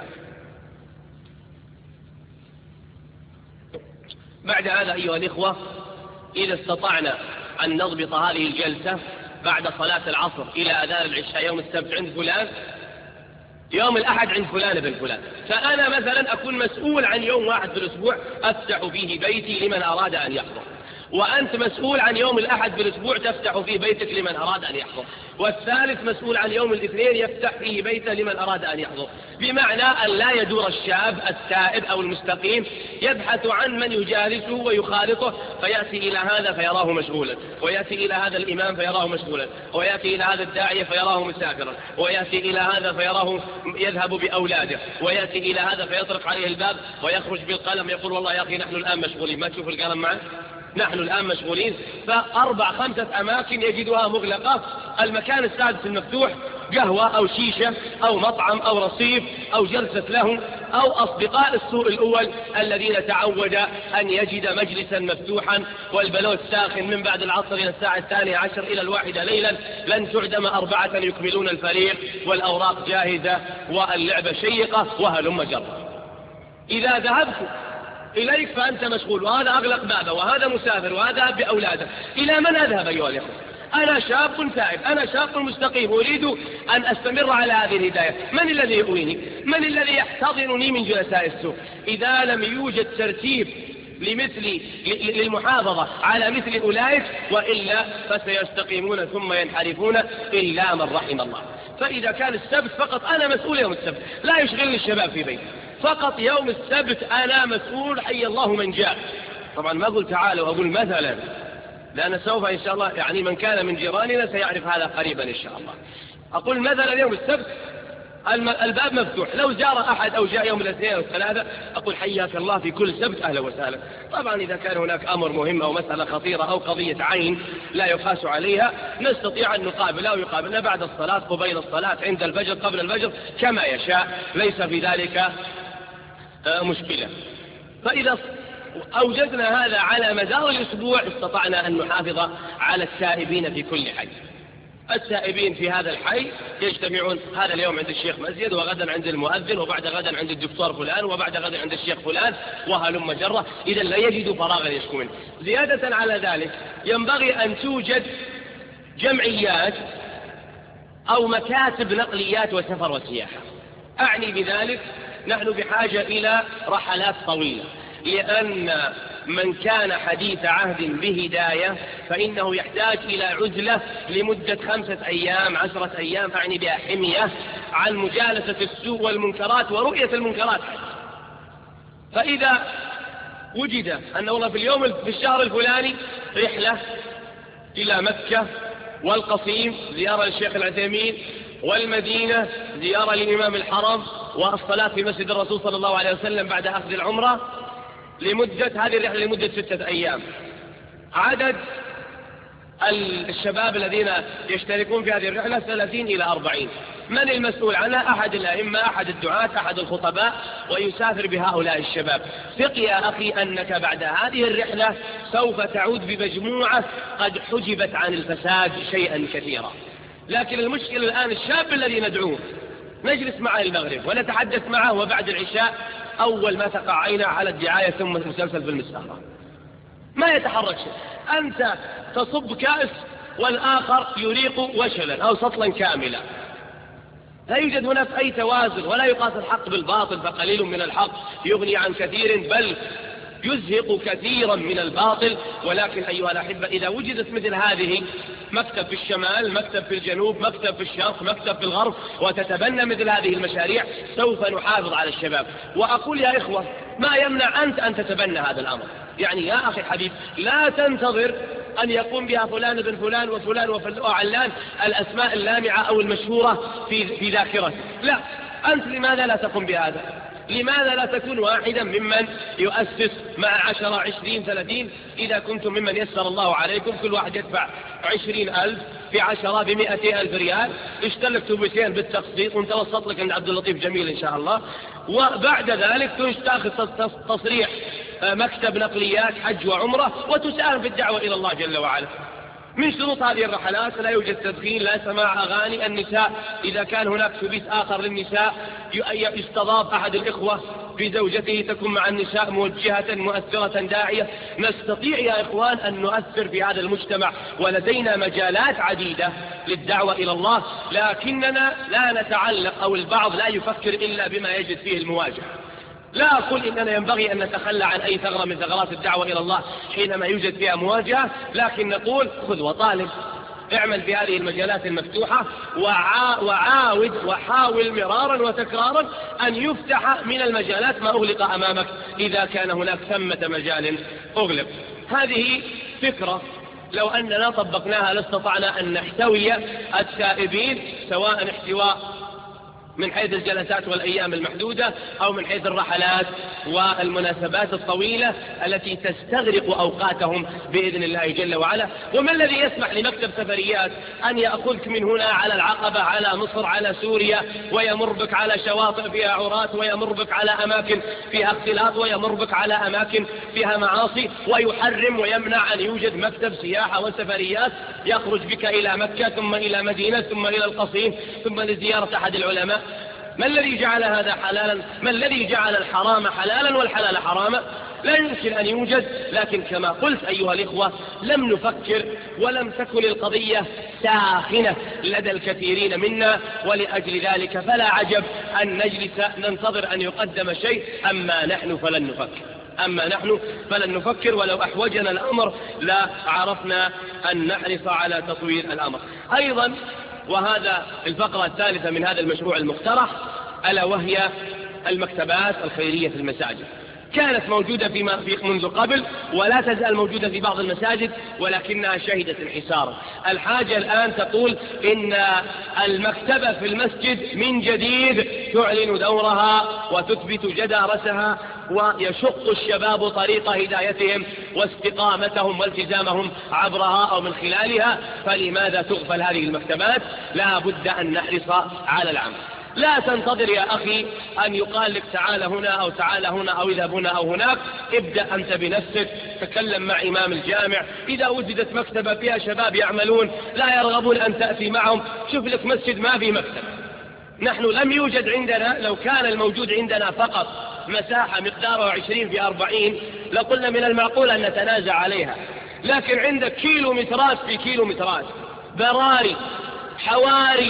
Speaker 1: بعد هذا أيها الإخوة، إذا استطعنا أن نضبط هذه الجلسة بعد صلاة العصر إلى أذان العشاء يوم السبت عند فلان، يوم الأحد عند فلان بن فلان، فأنا مثلا أكون مسؤول عن يوم واحد في الأسبوع أفتح فيه بيتي لمن أراد أن يحضر، وأنت مسؤول عن يوم الأحد في الأسبوع تفتح فيه بيتك لمن أراد أن يحضر، والثالث مسؤول عن يوم الاثنين يفتح فيه بيته لمن أراد أن يحضر. بمعنى أن لا يدور الشاب التائب أو المستقيم يبحث عن من يجالسه ويخالطه، فيأتي إلى هذا فيراه مشغولا، ويأتي إلى هذا الإمام فيراه مشغولا، ويأتي إلى هذا الداعية فيراه مسافرا، ويأتي إلى هذا فيراه يذهب بأولاده، ويأتي إلى هذا فيطرق عليه الباب ويخرج بالقلم يقول والله يا أخي نحن الآن مشغولين، ما تشوف القلم معه؟ نحن الآن مشغولين، فأربع خمسة أماكن يجدها مغلقة. المكان السادس المفتوح قهوة أو شيشة أو مطعم أو رصيف أو جلسة له، أو أصدقاء السوء الأول الذين تعود أن يجد مجلسا مفتوحا والبلوت ساخن من بعد العصر إلى الساعة 12 إلى 1 ليلا، لن تعدم 4 يكملون الفريق والأوراق جاهزة واللعبة شيقة وهلم جرا. إذا ذهبت إليك فأنت مشغول، وهذا أغلق بابه، وهذا مسافر، وهذا بأولاده. إلى من أذهب أيها الأخوة؟ أنا شاب تائب، أنا شاب مستقيم، أريد أن أستمر على هذه الهداية. من الذي يؤويني؟ من الذي يحتضنني من جلساء السوء؟ إذا لم يوجد ترتيب للمحافظة على مثل أولئك، وإلا فسيستقيمون ثم ينحرفون إلا من رحم الله. فإذا كان السبت فقط أنا مسؤول يوم السبت، لا يشغلني الشباب في بيتي، فقط يوم السبت أنا مسؤول، حي الله من جاء. طبعا ما أقول تعالوا، أقول مثلا، لأن سوف إن شاء الله يعني من كان من جيراننا سيعرف هذا قريبا إن شاء الله. أقول مثلا يوم السبت الباب مفتوح، لو جار أحد أو جاء يوم الاثنين أو الثلاثة أقول حياك الله في كل سبت أهلا وسهلا. طبعا إذا كان هناك أمر مهم أو مسألة خطيرة أو قضية عين لا يقاس عليها، نستطيع أن نقابل أو يقابلنا بعد الصلاة، قبيل الصلاة، عند الفجر، قبل الفجر، كما يشاء، ليس في ذلك مشكلة. فإذا أوجدنا هذا على مدار الأسبوع استطعنا أن نحافظ على التائبين في كل حي. التائبين في هذا الحي يجتمعون هذا اليوم عند الشيخ مسجد، وغدا عند المؤذن، وبعد غدا عند الدكتور فلان، وبعد غدا عند الشيخ فلان، وهلم جرة. إذا لا يجدوا فراغا يشكو منه. زيادة على ذلك ينبغي أن توجد جمعيات أو مكاتب نقليات وسفر وسياحة. أعني بذلك نحن بحاجة إلى رحلات طويلة، لأن من كان حديث عهد بهداية فإنه يحتاج إلى عزلة لمدة 5 أيام 10 أيام، أعني بها حمية عن مجالسة السوء والمنكرات ورؤية المنكرات. فإذا وجد أن والله في الشهر الفلاني رحلة إلى مكة والقصيم زيارة للشيخ العثيمين، والمدينة زيارة للإمام الحرم، والصلاة في مسجد الرسول صلى الله عليه وسلم بعد أخذ العمرة، هذه الرحلة لمدة 6 أيام. عدد الشباب الذين يشتركون في هذه الرحلة 30 إلى 40. من المسؤول عنها؟ أحد الأئمة، أحد الدعاة، أحد الخطباء، ويسافر بهؤلاء الشباب. ثق يا أخي أنك بعد هذه الرحلة سوف تعود بمجموعة قد حجبت عن الفساد شيئا كثيرا. لكن المشكلة الآن الشاب الذي ندعوه نجلس معه المغرب ونتحدث معه، وبعد العشاء أول ما تقع عينه على الدعاية ثم المسلسل في المسارة، ما يتحرك شيء. أنت تصب كأس والآخر يريق وشلا أو سطلا كاملا، لا يوجد هناك أي توازن، ولا يقاس الحق بالباطل، فقليل من الحق يغني عن كثير، بل يزهق كثيرا من الباطل. ولكن أيها الأحبة، إذا وجدت مثل هذه، مكتب في الشمال، مكتب في الجنوب، مكتب في الشرق، مكتب في الغرب، وتتبنى مثل هذه المشاريع، سوف نحافظ على الشباب. وأقول يا إخوة، ما يمنع أنت أن تتبنى هذا الأمر؟ يعني يا أخي الحبيب، لا تنتظر أن يقوم بها فلان بن فلان وفلان وعلان، الأسماء اللامعة أو المشهورة في ذاكرتك. لا، أنت لماذا لا تقوم بهذا؟ لماذا لا تكون واحدا ممن يؤسس مع 10 20 30؟ إذا كنتم ممن يسر الله عليكم، كل واحد يدفع 20,000 في 10 ب100,000 ريال، اشترك توبتين بالتقسيط ونتوسط لك عند عبد اللطيف جميل إن شاء الله. وبعد ذلك تاخذ تصريح مكتب نقليات حج وعمرة، وتساهم في الدعوة إلى الله جل وعلا. من شروط هذه الرحلات لا يوجد تدخين، لا سماع أغاني. النساء إذا كان هناك سبيس آخر للنساء يستضاف أحد الإخوة بزوجته تكون مع النساء موجهة مؤثرة داعية. نستطيع يا إخوان أن نؤثر في هذا المجتمع، ولدينا مجالات عديدة للدعوة إلى الله، لكننا لا نتعلق أو البعض لا يفكر إلا بما يجد فيه المواجهة. لا أقول إننا ينبغي أن نتخلى عن أي ثغرة من ثغرات الدعوة إلى الله حينما يوجد فيها مواجهة، لكن نقول خذ وطالب، اعمل في هذه المجالات المفتوحة، وعاود وحاول مرارا وتكرارا أن يفتح من المجالات ما أغلق أمامك إذا كان هناك ثمة مجال أغلق. هذه فكرة لو أننا طبقناها لاستطعنا أن نحتوي التائبين، سواء احتواء من حيث الجلسات والأيام المحدودة أو من حيث الرحلات والمناسبات الطويلة التي تستغرق أوقاتهم بإذن الله جل وعلا. وما الذي يسمح لمكتب سفريات أن يأخذك من هنا على العقبة، على مصر، على سوريا، ويمر بك على شواطئ فيها عراة، ويمر بك على أماكن فيها اختلاط، ويمر بك على أماكن فيها معاصي، ويحرم ويمنع أن يوجد مكتب سياحة وسفريات يخرج بك إلى مكة ثم إلى مدينة ثم إلى القصيم ثم لزيارة أحد العلماء؟ ما الذي جعل هذا حلالا؟ ما الذي جعل الحرام حلالا والحلال حراما؟ لا يمكن أن يوجد. لكن كما قلت أيها الإخوة، لم نفكر ولم تكن القضية ساخنة لدى الكثيرين منا، ولأجل ذلك فلا عجب أن نجلس ننتظر أن يقدم شيء. أما نحن فلن نفكر، ولو أحوجنا الأمر لا عرفنا أن نحرص على تطوير الأمر. أيضا وهذا الفقرة الثالثة من هذا المشروع المقترح، ألا وهي المكتبات الخيرية في المساجد. كانت موجودة منذ قبل ولا تزال موجودة في بعض المساجد، ولكنها شهدت انحسارا. الحاجة الآن تقول إن المكتبة في المسجد من جديد تعلن دورها وتثبت جدارتها، ويشق الشباب طريق هدايتهم واستقامتهم والتزامهم عبرها أو من خلالها. فلماذا تغفل هذه المكتبات؟ لا بد أن نحرص على العمل. لا تنتظر يا أخي أن يقال لك تعال هنا أو تعال هنا أو اذهب هنا أو هناك. ابدأ أنت بنفسك، تكلم مع إمام الجامع. إذا وجدت مكتبة فيها شباب يعملون لا يرغبون أن تأتي معهم، شوف لك مسجد ما في مكتب. نحن لم يوجد عندنا، لو كان الموجود عندنا فقط مساحة مقدارها 20 في 40 لقلنا من المعقول أن نتنازع عليها. لكن عندك كيلومترات في كيلومترات، براري، حواري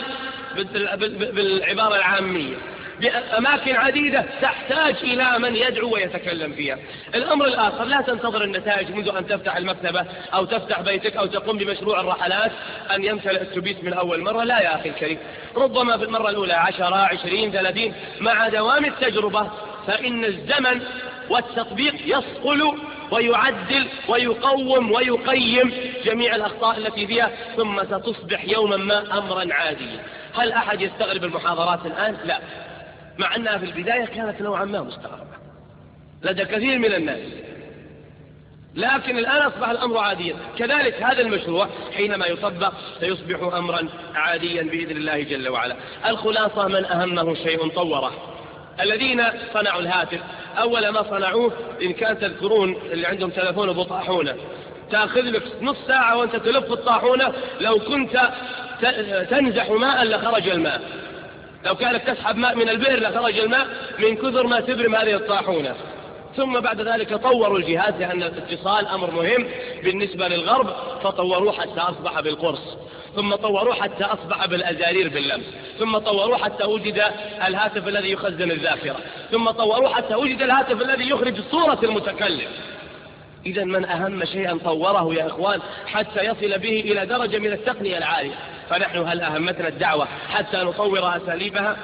Speaker 1: بالعبارة العامية، بأماكن عديدة تحتاج إلى من يدعو ويتكلم فيها. الأمر الآخر، لا تنتظر النتائج منذ أن تفتح المكتبة أو تفتح بيتك أو تقوم بمشروع الرحلات أن يمتلئ التبيت من أول مرة. لا يا أخي الكريم، ربما في المرة الأولى 10 20 30. مع دوام التجربة فإن الزمن والتطبيق يصقل ويعدل ويقوم ويقيم جميع الأخطاء التي فيها، ثم ستصبح يوما ما أمرا عاديا. هل أحد يستغرب المحاضرات الآن؟ لا، مع أنها في البداية كانت نوعا ما مستغربة لدى كثير من الناس، لكن الآن أصبح الأمر عاديا. كذلك هذا المشروع حينما يطبق سيصبح أمرا عاديا بإذن الله جل وعلا. الخلاصة، من أهمه شيء طوره. الذين صنعوا الهاتف أول ما صنعوه، إن كان تذكرون اللي عندهم تلفون بطاحونة، تأخذ لك نص ساعة وأنت تلف الطاحونة، لو كنت تنزح ماء لخرج الماء، لو كانت تسحب ماء من البئر لخرج الماء من كثر ما تبرم هذه الطاحونة. ثم بعد ذلك طوروا الجهاز، لأن الاتصال أمر مهم بالنسبة للغرب، فطوروه حتى أصبح بالقرص، ثم طوروه حتى أصبح بالأزارير باللمس، ثم طوروه حتى وجد الهاتف الذي يخزن الذاكرة، ثم طوروه حتى وجد الهاتف الذي يخرج صورة المتكلم. إذا من أهم شيئا طوره يا إخوان حتى يصل به إلى درجة من التقنية العالية. فنحن هل أهمتنا الدعوة حتى نطور أساليبها؟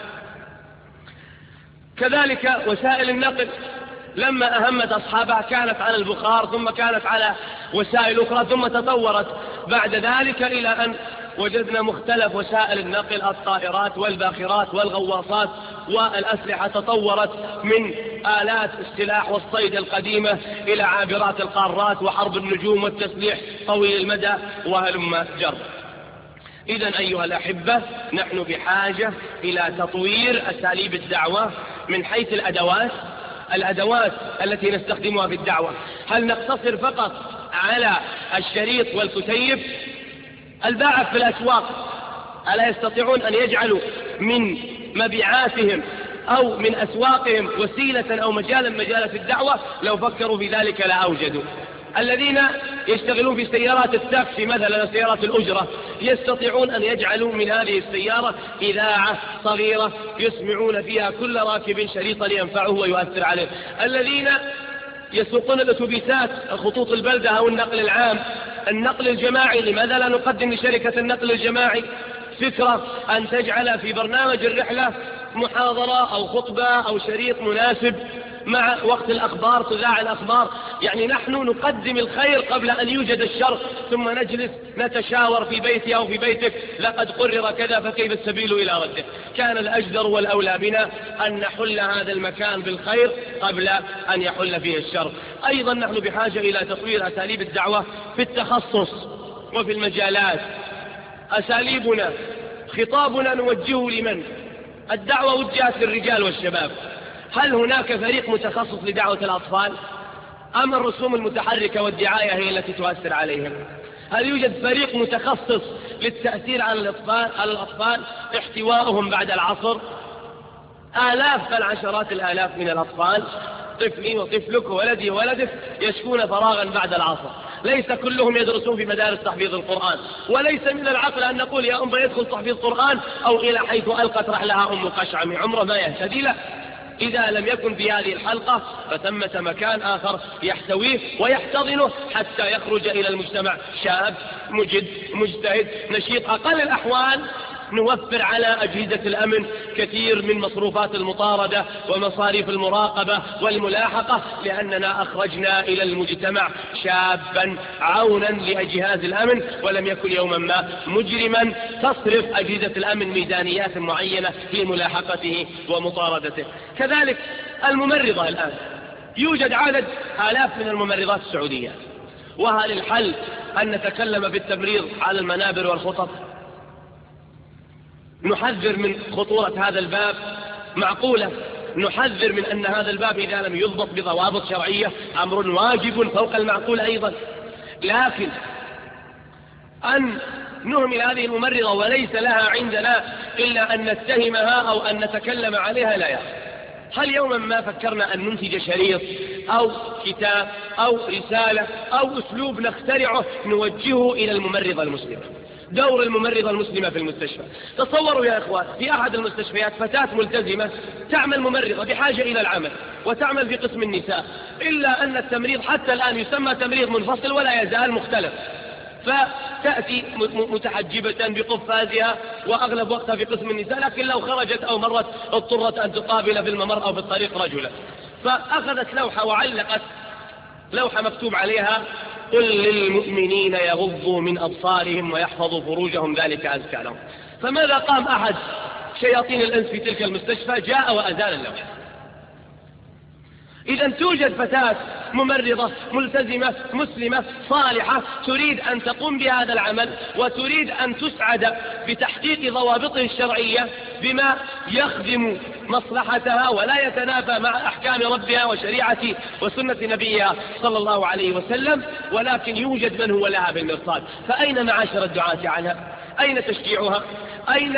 Speaker 1: كذلك وسائل النقل لما أهمت أصحابها كانت على البخار، ثم كانت على وسائل أخرى، ثم تطورت بعد ذلك إلى أن وجدنا مختلف وسائل النقل، الطائرات والباخرات والغواصات، والأسلحة تطورت من آلات السلاح والصيد القديمة إلى عابرات القارات وحرب النجوم والتسليح طويل المدى وهلم جر. إذن أيها الأحبة، نحن بحاجة إلى تطوير أساليب الدعوة من حيث الأدوات التي نستخدمها في الدعوة. هل نقتصر فقط على الشريط والكتيب؟ الباعة في الأسواق ألا يستطيعون أن يجعلوا من مبيعاتهم أو من أسواقهم وسيلة أو مجالا في الدعوة؟ لو فكروا في ذلك لأوجدوا. الذين يشتغلون في سيارات التاكسي مثلا، سيارات الأجرة، يستطيعون أن يجعلوا من هذه السيارة إذاعة صغيرة يسمعون فيها كل راكب شريطا ينفعه ويؤثر عليه. الذين يسوقون الأتوبيسات، خطوط البلدة أو النقل العام، النقل الجماعي، لماذا لا نقدم لشركة النقل الجماعي فكرة أن تجعل في برنامج الرحلة محاضرة أو خطبة أو شريط مناسب مع وقت الأخبار، تذاع الأخبار؟ يعني نحن نقدم الخير قبل أن يوجد الشر، ثم نجلس نتشاور في بيتي أو في بيتك، لقد قرر كذا فكيف السبيل إلى رده. كان الأجدر والأولى بنا أن نحل هذا المكان بالخير قبل أن يحل فيه الشر. أيضا نحن بحاجة إلى تطوير أساليب الدعوة في التخصص وفي المجالات. أساليبنا، خطابنا نوجهه لمن؟ الدعوة وجهت للرجال والشباب. هل هناك فريق متخصص لدعوة الأطفال؟ أم الرسوم المتحركة والدعاية هي التي تؤثر عليهم؟ هل يوجد فريق متخصص للتأثير على الأطفال احتوائهم بعد العصر؟ آلاف بل عشرات الآلاف من الأطفال، طفلي وطفلك وولدي وولدك، يشكون فراغا بعد العصر. ليس كلهم يدرسون في مدارس تحفيظ القرآن، وليس من العقل أن نقول يا أم يدخل تحفيظ قرآن أو إلى حيث ألقت رحلها أم قشعم، عمره ما يهتدي له. إذا لم يكن في هذه الحلقة فثمة مكان آخر يحتويه ويحتضنه حتى يخرج إلى المجتمع شاب مجد مجتهد نشيط. أقل الأحوال نوفر على أجهزة الأمن كثير من مصروفات المطاردة ومصاريف المراقبة والملاحقة، لأننا أخرجنا إلى المجتمع شابا عونا لأجهاز الأمن، ولم يكن يوما ما مجرما تصرف أجهزة الأمن ميزانيات معينة لملاحقته ومطاردته. كذلك الممرضة الآن يوجد عدد آلاف من الممرضات السعودية، وهل الحل أن نتكلم بالتمريض على المنابر والخطط؟ نحذر من خطورة هذا الباب، معقولة نحذر من أن هذا الباب إذا لم يضبط بضوابط شرعية أمر واجب فوق المعقول أيضا. لكن أن نهمل هذه الممرضة وليس لها عندنا إلا أن نتهمها أو أن نتكلم عليها لا يخفى. هل يوما ما فكرنا أن ننتج شريط أو كتاب أو رسالة أو أسلوب نخترعه نوجهه إلى الممرضة المسلمة؟ دور الممرضة المسلمة في المستشفى. تصوروا يا إخوان، في أحد المستشفيات فتاة ملتزمة تعمل ممرضة بحاجة إلى العمل وتعمل في قسم النساء، إلا أن التمريض حتى الآن يسمى تمريض منفصل ولا يزال مختلف، فتأتي متحجبة بقفازها وأغلب وقتها في قسم النساء، لكن لو خرجت أو مرت اضطرت أن تقابل في الممر أو في الطريق رجلا، فأخذت لوحة وعلقت لوحة مكتوب عليها قل للمؤمنين يغضوا من أبصارهم ويحفظوا فروجهم ذلك أزكى لهم. فماذا قام أحد شياطين الإنس في تلك المستشفى؟ جاء وأزال اللوحة. إذا توجد فتاة ممرضة ملتزمة مسلمة صالحة تريد أن تقوم بهذا العمل وتريد أن تسعد بتحقيق ضوابطه الشرعية بما يخدم مصلحتها ولا يتنافى مع أحكام ربها وشريعة وسنة نبيها صلى الله عليه وسلم، ولكن يوجد من هو لها بالمرصاد. فأين معاشر الدعاة عنها؟ أين تشجيعها؟ أين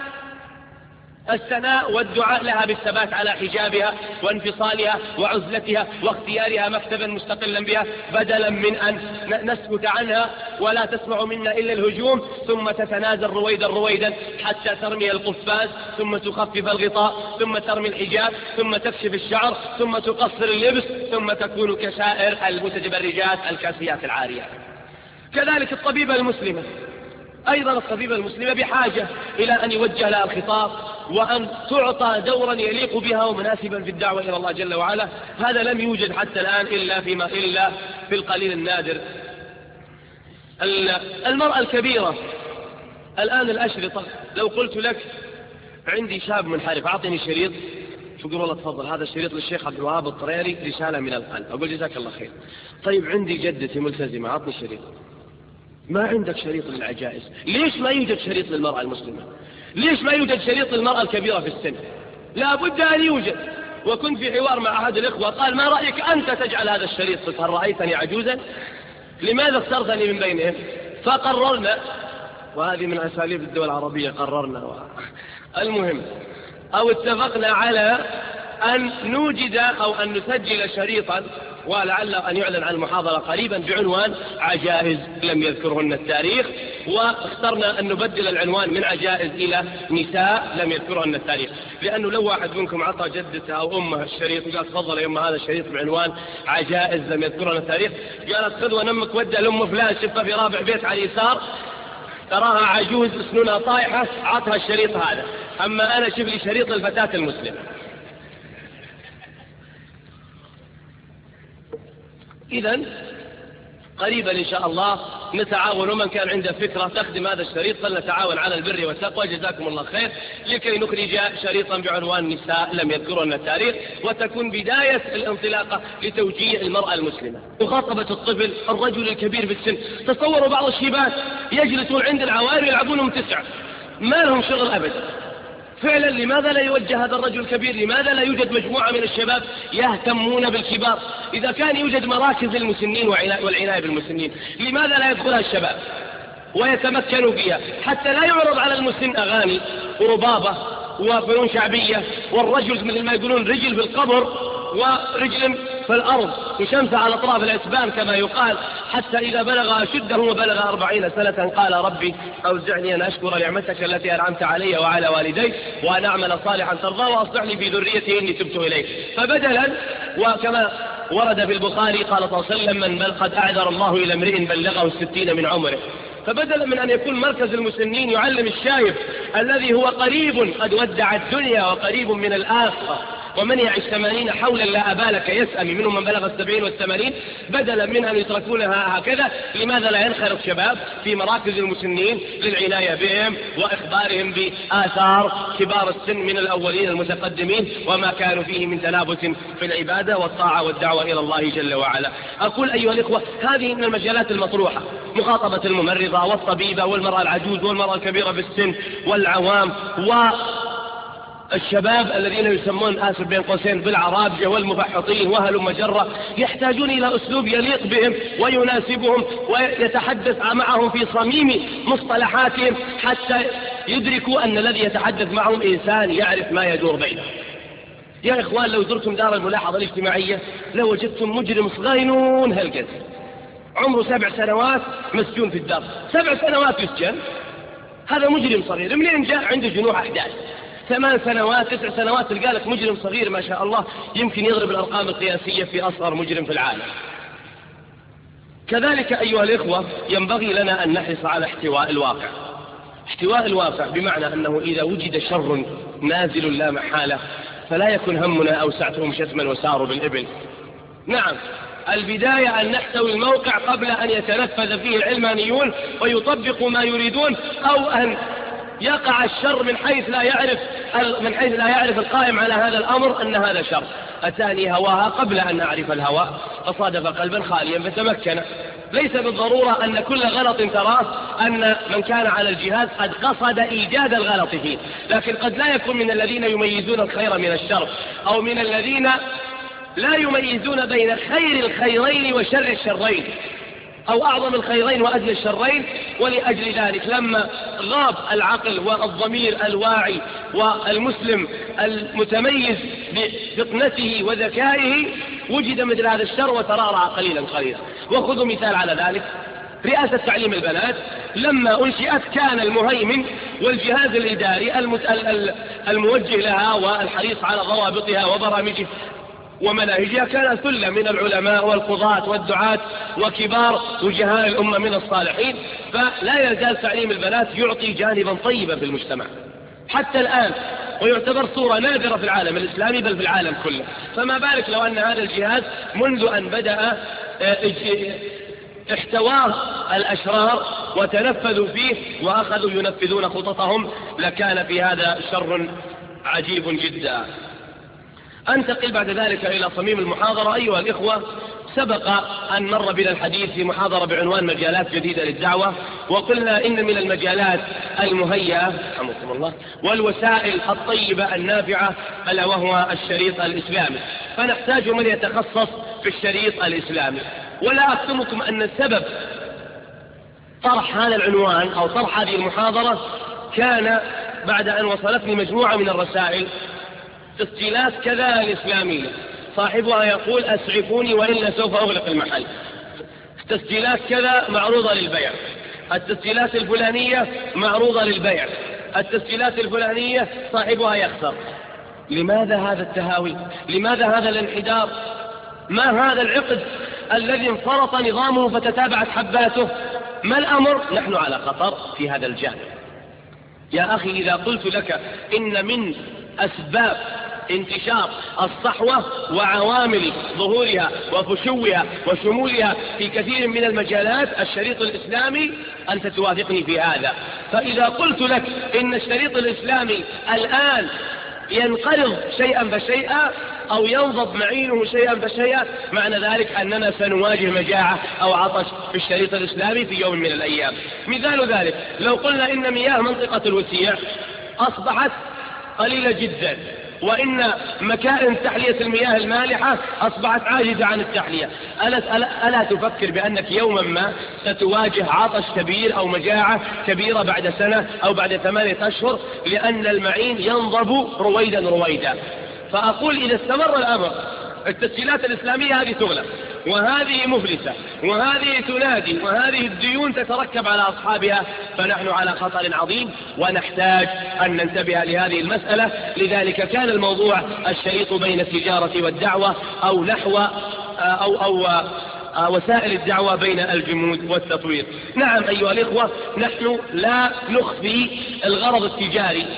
Speaker 1: الثناء والدعاء لها بالثبات على حجابها وانفصالها وعزلتها واختيارها مكتبا مستقلا بها، بدلا من أن نسكت عنها ولا تسمع منا إلا الهجوم، ثم تتنازل رويدا رويدا حتى ترمي القفاز، ثم تخفف الغطاء، ثم ترمي الحجاب، ثم تكشف الشعر، ثم تقصر اللبس، ثم تكون كسائر المتبرجات الكاسيات العاريات. كذلك الطبيبة المسلمة، أيضا الطبيبة المسلمة بحاجة إلى أن يوجه لها الخطاب وأن تعطى دورا يليق بها ومناسبا في الدعوة إلى الله جل وعلا. هذا لم يوجد حتى الآن إلا في القليل النادر. المرأة الكبيرة الآن الأشرطة، لو قلت لك عندي شاب منحرف أعطني شريط، تقول والله تفضل هذا الشريط للشيخ عبد الوهاب الطريري رسالة من القلب، أقول جزاك الله خير. طيب عندي جدتي ملتزمة أعطني شريط. ما عندك شريط للعجائز؟ ليش ما يوجد شريط للمرأة المسلمة؟ ليش ما يوجد شريط للمرأة الكبيرة في السن؟ لا بد أن يوجد. وكنت في حوار مع أحد الإخوة قال ما رأيك أنت تجعل هذا الشريط؟ قلت هل رأيتني عجوزا؟ لماذا اخترتني من بينهم؟ فقررنا، وهذه من أساليب الدول العربية، قررنا المهم أو اتفقنا على أن نوجد أو أن نسجل شريطا، ولعل أن يعلن عن المحاضرة قريبا بعنوان عجائز لم يذكرهن التاريخ، واخترنا أن نبدل العنوان من عجائز إلى نساء لم يذكرهن التاريخ، لأنه لو واحد منكم عطى جدته أو أمه الشريط وقال تفضل يا أم هذا الشريط بعنوان عجائز لم يذكرهن التاريخ، قالت خذ ونمك ودى لأم فلان شفها في رابع بيت على اليسار تراها عجوز سنونها طايحة عطها الشريط هذا، أما أنا شوف لي شريط الفتاة المسلمة. إذن قريبا إن شاء الله ونتعاون، ومن كان عنده فكرة تخدم هذا الشريط فلنتعاون على البر والتقوى. جزاكم الله خير. لكي نخرج شريطا بعنوان نساء لم يذكرن التاريخ، وتكون بداية الانطلاقة لتوجيه المرأة المسلمة. مخاطبة الطفل، الرجل الكبير في السن. تصوروا بعض الشباب يجلسون عند العوائل ويلعبونهم 9، ما لهم شغل أبدا. فعلا لماذا لا يوجه هذا الرجل الكبير؟ لماذا لا يوجد مجموعة من الشباب يهتمون بالكبار؟ إذا كان يوجد مراكز للمسنين والعناية بالمسنين، لماذا لا يدخلها الشباب ويتمكنوا فيها حتى لا يعرض على المسن أغاني وربابة وفنون شعبية، والرجل مثل ما يقولون رجل في القبر ورجل في الأرض وشمسة على أطراف الأسبان كما يقال، حتى إذا بلغ أشده وبلغ 40 سنة قال ربي أوزعني أن أشكر نعمتك التي أنعمت علي وعلى والدي وأن أعمل صالحا ترضى وأصلح لي في ذريتي إني تبت إليك. فبدلا، وكما ورد في البخاري قال صلى الله عليه وسلم من قد أعذر الله إلى امرئ بلغه 60 من عمره. فبدلا من أن يكون مركز المسنين يعلم الشايب الذي هو قريب قد ودع الدنيا وقريب من الآخرة، ومن يعش 80 حولا لا أبالك يسأم، منهم من بلغ 70 و80، بدلا من أن يتركونها هكذا، لماذا لا ينخرط شباب في مراكز المسنين للعناية بهم وإخبارهم بآثار كبار السن من الأولين المتقدمين وما كانوا فيه من تنافس في العبادة والطاعة والدعوة إلى الله جل وعلا. أقول أيها الإخوة، هذه من المجالات المطروحة، مخاطبة الممرضة والطبيبة والمرأة العجوز والمرأة الكبيرة بالسن والعوام الشباب الذين يسمون آسف بين قوسين بالعرابجة والمفحطين وهل مجرة، يحتاجون إلى أسلوب يليق بهم ويناسبهم ويتحدث معهم في صميم مصطلحاتهم حتى يدركوا أن الذي يتحدث معهم إنسان يعرف ما يدور بينهم. يا إخوان، لو زرتم دار الملاحظة الاجتماعية لوجدتم مجرم صغيرون هالقد، عمره 7 سنوات مسجون في الدار. 7 سنوات يسجن، هذا مجرم صغير. منين جاء؟ عنده جنوح أحداث. 8 سنوات 9 سنوات تلقى لك مجرم صغير ما شاء الله يمكن يضرب الأرقام القياسية في أصغر مجرم في العالم. كذلك أيها الإخوة، ينبغي لنا أن نحرص على احتواء الواقع. احتواء الواقع بمعنى أنه إذا وجد شر نازل لا محالة فلا يكن همنا أوسعتهم شتما وساروا بالإبل. نعم، البداية أن نحتوي الموقع قبل أن يتنفذ فيه العلمانيون ويطبقوا ما يريدون، أو أن يقع الشر من حيث لا يعرف القائم على هذا الأمر أن هذا شر. أتاني هواها قبل أن أعرف الهوى فصادف قلبا خاليا فتمكن. ليس بالضرورة أن كل غلط تراه أن من كان على الجهاد قد قصد إيجاد الغلط فيه، لكن قد لا يكون من الذين يميزون الخير من الشر، أو من الذين لا يميزون بين خير الخيرين وشر الشرين، أو أعظم الخيرين وأدنى الشرين. ولأجل ذلك لما غاب العقل والضمير الواعي والمسلم المتميز بفطنته وذكائه وجد مثل هذا الشر وترعرع قليلا قليلا. وخذوا مثال على ذلك، رئاسة تعليم البنات لما أنشئت كان المهيمن والجهاز الإداري الموجه لها والحريص على ضوابطها وبرامجها ومناهجها كان ثلة من العلماء والقضاة والدعاة وكبار وجهاء الأمة من الصالحين. فلا يزال تعليم البنات يعطي جانبا طيبا في المجتمع حتى الآن، ويعتبر صورة نادرة في العالم الإسلامي بل في العالم كله. فما بالك لو أن هذا الجهاز منذ أن بدأ احتواه الأشرار وتنفذوا فيه وأخذوا ينفذون خططهم لكان في هذا شر عجيب جدا. أنتقل بعد ذلك إلى صميم المحاضرة. أيها الإخوة، سبق أن مر بنا الحديث في محاضرة بعنوان مجالات جديدة للدعوة، وقلنا إن من المجالات المهيئة رحمكم الله والوسائل الطيبة النافعة ألا وهو الشريط الإسلامي، فنحتاج من يتخصص في الشريط الإسلامي. ولا أكتمكم أن سبب طرح هذا العنوان أو طرح هذه المحاضرة كان بعد أن وصلتني مجموعة من الرسائل تسجيلات كذا الإسلامية صاحبها يقول أسعفوني وإلا سوف أغلق المحل، تسجيلات كذا معروضة للبيع، التسجيلات الفلانية معروضة للبيع، التسجيلات الفلانية صاحبها يخسر. لماذا هذا التهاوي؟ لماذا هذا الانحدار؟ ما هذا العقد الذي انفرط نظامه فتتابعت حباته؟ ما الأمر؟ نحن على خطر في هذا الجانب. يا أخي، إذا قلت لك إن من أسباب انتشار الصحوة وعوامل ظهورها وفشوها وشمولها في كثير من المجالات الشريط الإسلامي، أنت توافقني في هذا. فإذا قلت لك إن الشريط الإسلامي الآن ينقرض شيئا فشيئا أو ينضب معينه شيئا فشيئا، معنى ذلك أننا سنواجه مجاعة أو عطش في الشريط الإسلامي في يوم من الأيام. مثال ذلك لو قلنا إن مياه منطقة الوسيع أصبحت قليلة جدا، وإن مكائن تحلية المياه المالحة أصبحت عاجزة عن التحلية، ألا تفكر بأنك يوما ما ستواجه عطش كبير أو مجاعة كبيرة بعد سنة أو بعد 8 أشهر، لأن المعين ينضب رويدا رويدا. فأقول إذا استمر الأمر التسجيلات الإسلامية هذه تغلق، وهذه مفلسة، وهذه تنادي، وهذه الديون تتركب على أصحابها، فنحن على خطر عظيم ونحتاج أن ننتبه لهذه المسألة. لذلك كان الموضوع الشريط بين التجارة والدعوة أو نحو أو وسائل الدعوة بين الجمود والتطوير. نعم أيها الإخوة، نحن لا نخفي الغرض التجاري،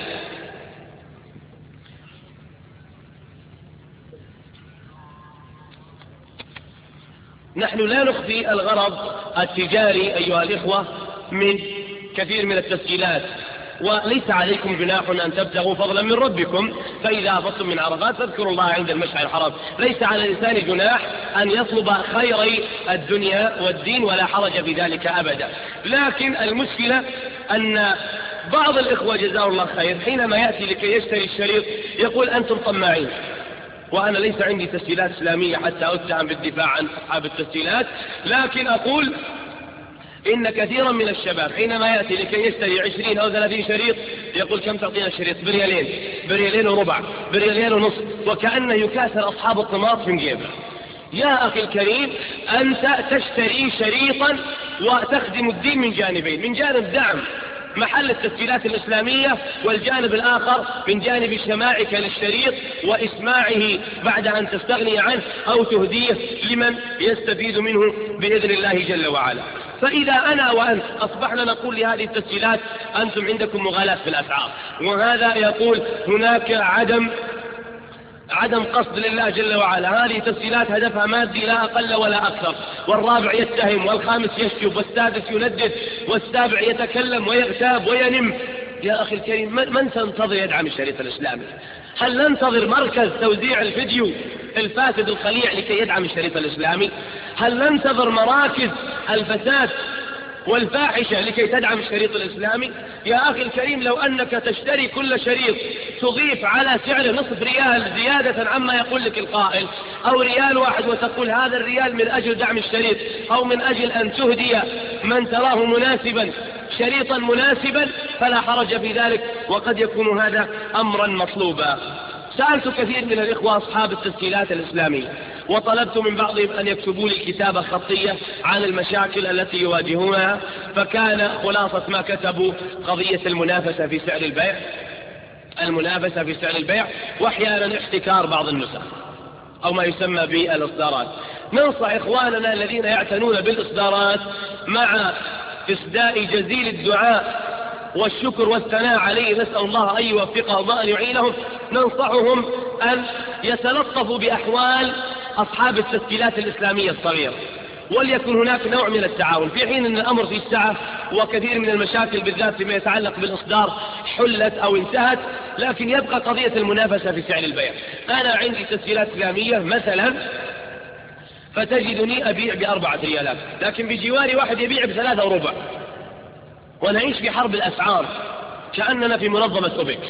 Speaker 1: نحن لا نخفي الغرض التجاري أيها الإخوة من كثير من التسجيلات، وليس عليكم جناح أن تبتغوا فضلا من ربكم، فإذا أفضتم من عرفات فاذكروا الله عند المشعر الحرام. ليس على الإنسان جناح أن يطلب خيري الدنيا والدين، ولا حرج في ذلك أبدا. لكن المشكلة أن بعض الإخوة جزاه الله خير حينما يأتي لكي يشتري الشريط يقول أنتم طماعين، وأنا ليس عندي تسجيلات إسلامية حتى أتهم بالدفاع عن أصحاب التسجيلات، لكن أقول إن كثيرا من الشباب حينما يأتي لكي يشتري 20 أو 30 شريط يقول كم تعطينا الشريط؟ بريالين، بريالين وربع، بريالين ونصف، وكأنه يكاثر أصحاب الطماط في جيبه. يا أخي الكريم، أنت تشتري شريطا وتخدم الدين من جانبين، من جانب دعم محل التسجيلات الإسلامية، والجانب الآخر من جانب سماعك للشريط وإسماعه بعد أن تستغني عنه أو تهديه لمن يستفيد منه بإذن الله جل وعلا. فإذا أنا وأنت أصبحنا نقول لهذه التسجيلات أنتم عندكم مغالاة في الأسعار، وهذا يقول هناك عدم قصد لله جل وعلا، هذه تسجيلات هدفها مادي لا أقل ولا أكثر، والرابع يتهم، والخامس يشتم، والسادس يندد، والسابع يتكلم ويغتاب وينم. يا أخي الكريم، من سننتظر يدعم الشريط الإسلامي؟ هل ننتظر مركز توزيع الفيديو الفاسد الخليع لكي يدعم الشريط الإسلامي؟ هل ننتظر مراكز الفساد والفاحشة لكي تدعم الشريط الإسلامي؟ يا أخي الكريم، لو أنك تشتري كل شريط تضيف على سعر نصف ريال زيادة عما يقول لك القائل، أو ريال واحد وتقول هذا الريال من أجل دعم الشريط، أو من أجل أن تهدي من تراه مناسبا شريطا مناسبا، فلا حرج في ذلك، وقد يكون هذا أمرا مطلوبا. سألت كثير من الإخوة أصحاب التسجيلات الإسلامية، وطلبت من بعضهم أن يكتبوا لي كتابة خطية عن المشاكل التي يواجهونها، فكان خلاصة ما كتبوا قضية المنافسة في سعر البيع، المنافسة في سعر البيع، وأحيانا احتكار بعض النسخ أو ما يسمى بالإصدارات. ننصح إخواننا الذين يعتنون بالإصدارات مع إسداء جزيل الدعاء والشكر والثناء عليه، نسأل الله أن يوفقهم وأن يعينهم، ننصحهم أن يتلطفوا بأحوال أصحاب التسجيلات الإسلامية الصغيرة، وليكن هناك نوع من التعاون، في حين أن الأمر في السعة وكثير من المشاكل بالذات فيما يتعلق بالإصدار حلت أو انتهت، لكن يبقى قضية المنافسة في سعر البيع. أنا عندي تسجيلات إسلامية مثلا فتجدني أبيع ب4 ريالات، لكن بجواري واحد يبيع ب3 وربع، ونعيش في حرب الأسعار كأننا في منظمة أوبك،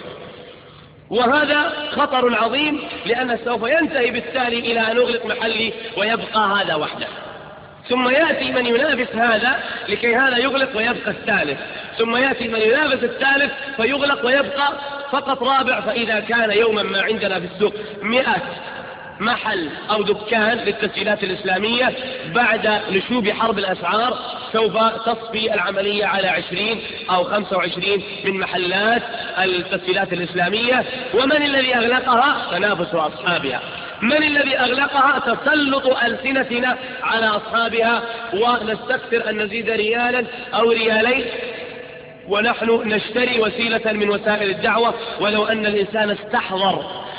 Speaker 1: وهذا خطر عظيم، لأنه سوف ينتهي بالتالي إلى أن أغلق محلي ويبقى هذا وحده، ثم يأتي من ينافس هذا لكي هذا يغلق ويبقى الثالث، ثم يأتي من ينافس الثالث فيغلق ويبقى فقط رابع. فإذا كان يوما ما عندنا في السوق 100 محل أو دكان للتسجيلات الإسلامية، بعد نشوب حرب الأسعار سوف تصفي العملية على 20 أو 25 من محلات التسجيلات الإسلامية. ومن الذي أغلقها؟ تنافس أصحابها. من الذي أغلقها؟ تسلط ألسنتنا على أصحابها، ونستكثر أن نزيد ريالا أو ريالين ونحن نشتري وسيلة من وسائل الدعوة. ولو أن الإنسان استحضر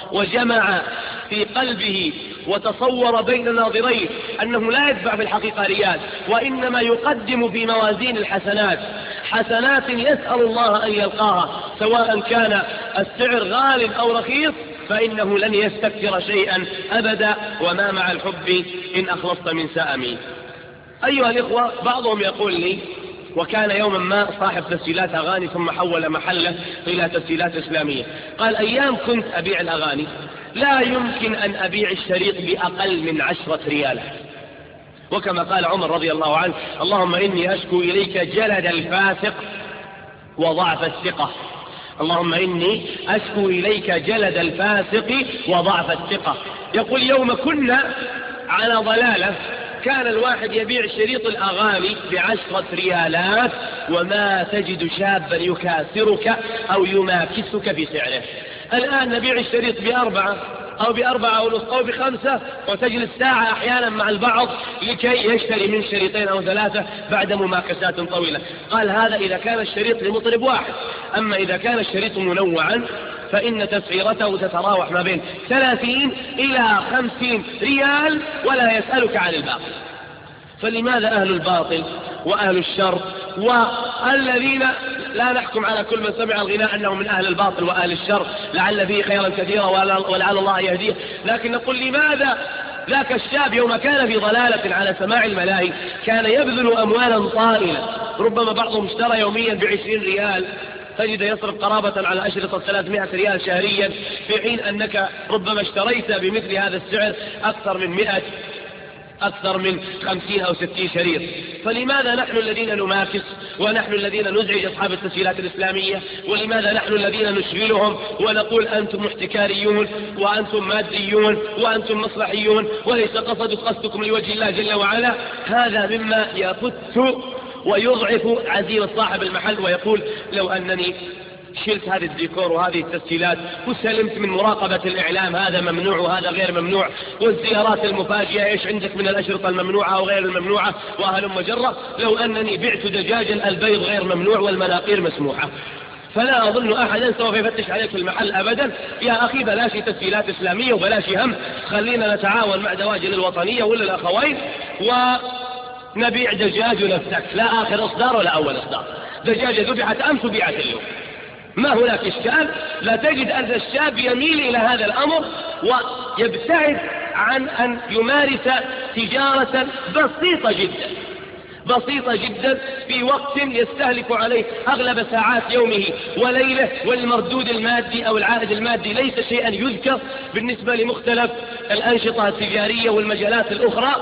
Speaker 1: وجمع في قلبه وتصور بين ناظريه أنه لا يدفع في الحقيقة ريال، وإنما يقدم في موازين الحسنات حسنات يسأل الله أن يلقاها، سواء كان السعر غال أو رخيص، فإنه لن يستكثر شيئا أبدا، وما مع الحب إن أخلصت من سأمي. أيها الإخوة، بعضهم يقول لي، وكان يوما ما صاحب تسجيلات أغاني ثم حول محله إلى تسجيلات إسلامية، قال أيام كنت أبيع الأغاني لا يمكن أن أبيع الشريط بأقل من 10 ريالات، وكما قال عمر رضي الله عنه: اللهم إني أشكو إليك جلد الفاسق وضعف الثقة. اللهم إني أشكو إليك جلد الفاسق وضعف الثقة. يقول يوم كنا على ضلالة كان الواحد يبيع شريط الأغاني ب10 ريالات، وما تجد شابا يكاسرك أو يماكسك في سعره. الآن نبيع الشريط ب4 أو ب4.5 أو ب5، وتجلس ساعة أحيانا مع البعض لكي يشتري من شريطين أو 3 بعد مماكسات طويلة. قال هذا إذا كان الشريط لمطرب واحد، أما إذا كان الشريط منوعا فإن تسعيرته تتراوح ما بين 30 إلى 50 ريال ولا يسألك عن الباقي. فلماذا أهل الباطل وأهل الشر والذين لا نحكم على كل من سمع الغناء أنه من أهل الباطل وأهل الشر، لعل فيه خيرا كثيرا ولعل الله يهديه، لكن نقول لماذا ذاك الشاب يوم كان في ضلالة على سماع الملاهي كان يبذل أموالا طائلة، ربما بعضهم اشترى يوميا ب20 ريال، تجد يصرف قرابة على أشرطة 300 ريال شهريا، في حين أنك ربما اشتريت بمثل هذا السعر أكثر من 50 أو 60 شريط. فلماذا نحن الذين نماكس، ونحن الذين نزعج أصحاب التسجيلات الإسلامية، ولماذا نحن الذين نشغلهم ونقول أنتم محتكاريون وأنتم ماديون وأنتم مصلحيون وليس قصدكم لوجه الله جل وعلا؟ هذا مما يفت ويضعف عزيمة صاحب المحل، ويقول لو أنني شلت هذه الديكور وهذه التسجيلات وسلمت من مراقبة الإعلام هذا ممنوع وهذا غير ممنوع، والزيارات المفاجئة إيش عندك من الأشرطة الممنوعة أو غير الممنوعة وأهل مجرة، لو أنني بعت دجاجا البيض غير ممنوع والمناقير مسموحة. فلا أظن أحدا سوف يفتش عليك في المحل أبدا. يا أخي بلاش تسجيلات إسلامية وبلاش هم، خلينا نتعاون مع دواجن الوطنية ولا الأخوين ونبيع دجاج ونفتك، لا آخر إصدار ولا أول إصدار. دجاجة ذبحت أمس وبيعت اليوم، ما هناك إشكال. لا تجد أن الشاب يميل إلى هذا الأمر ويبتعد عن أن يمارس تجارة بسيطة جدا في وقت يستهلك عليه أغلب ساعات يومه وليله، والمردود المادي أو العائد المادي ليس شيئا يذكر بالنسبة لمختلف الأنشطة التجارية والمجالات الأخرى،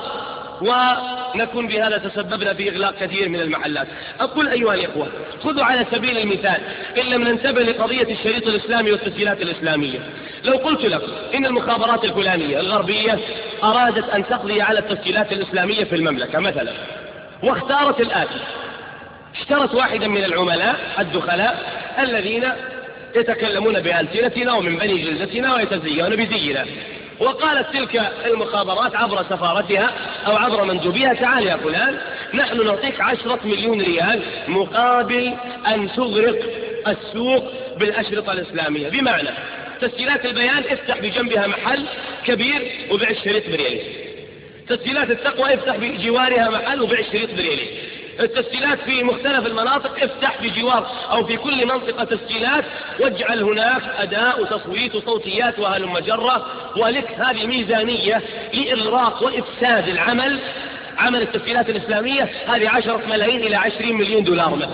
Speaker 1: ونكون بهذا تسببنا في إغلاق كثير من المحلات. أقول أيها الإخوة، خذوا على سبيل المثال إن لم ننتبه لقضية الشريط الإسلامي والتسجيلات الإسلامية، لو قلت لكم إن المخابرات الفلانية الغربية أرادت أن تقضي على التسجيلات الإسلامية في المملكة مثلا، واختارت الآتي: اشترت واحدا من العملاء الدخلاء الذين يتكلمون بألسنتنا ومن بني جلدتنا ويتزينون بزينا، وقالت تلك المخابرات عبر سفارتها أو عبر مندوبيها: تعال يا فلان، نحن نعطيك 10 مليون ريال مقابل أن تغرق السوق بالأشرطة الإسلامية. بمعنى تسجيلات البيان افتح بجنبها محل كبير وبيع الشريط بريالين، تسجيلات التقوى افتح بجوارها محل وبيع الشريط بريالين، التسجيلات في مختلف المناطق افتح بجوار أو في كل منطقة تسجيلات، واجعل هناك أداء وتصويت وصوتيات وهلم مجرة، ولك هذه ميزانية لإغراق وإفساد عمل التسجيلات الإسلامية، هذه 10 ملايين إلى 20 مليون دولار مثلا.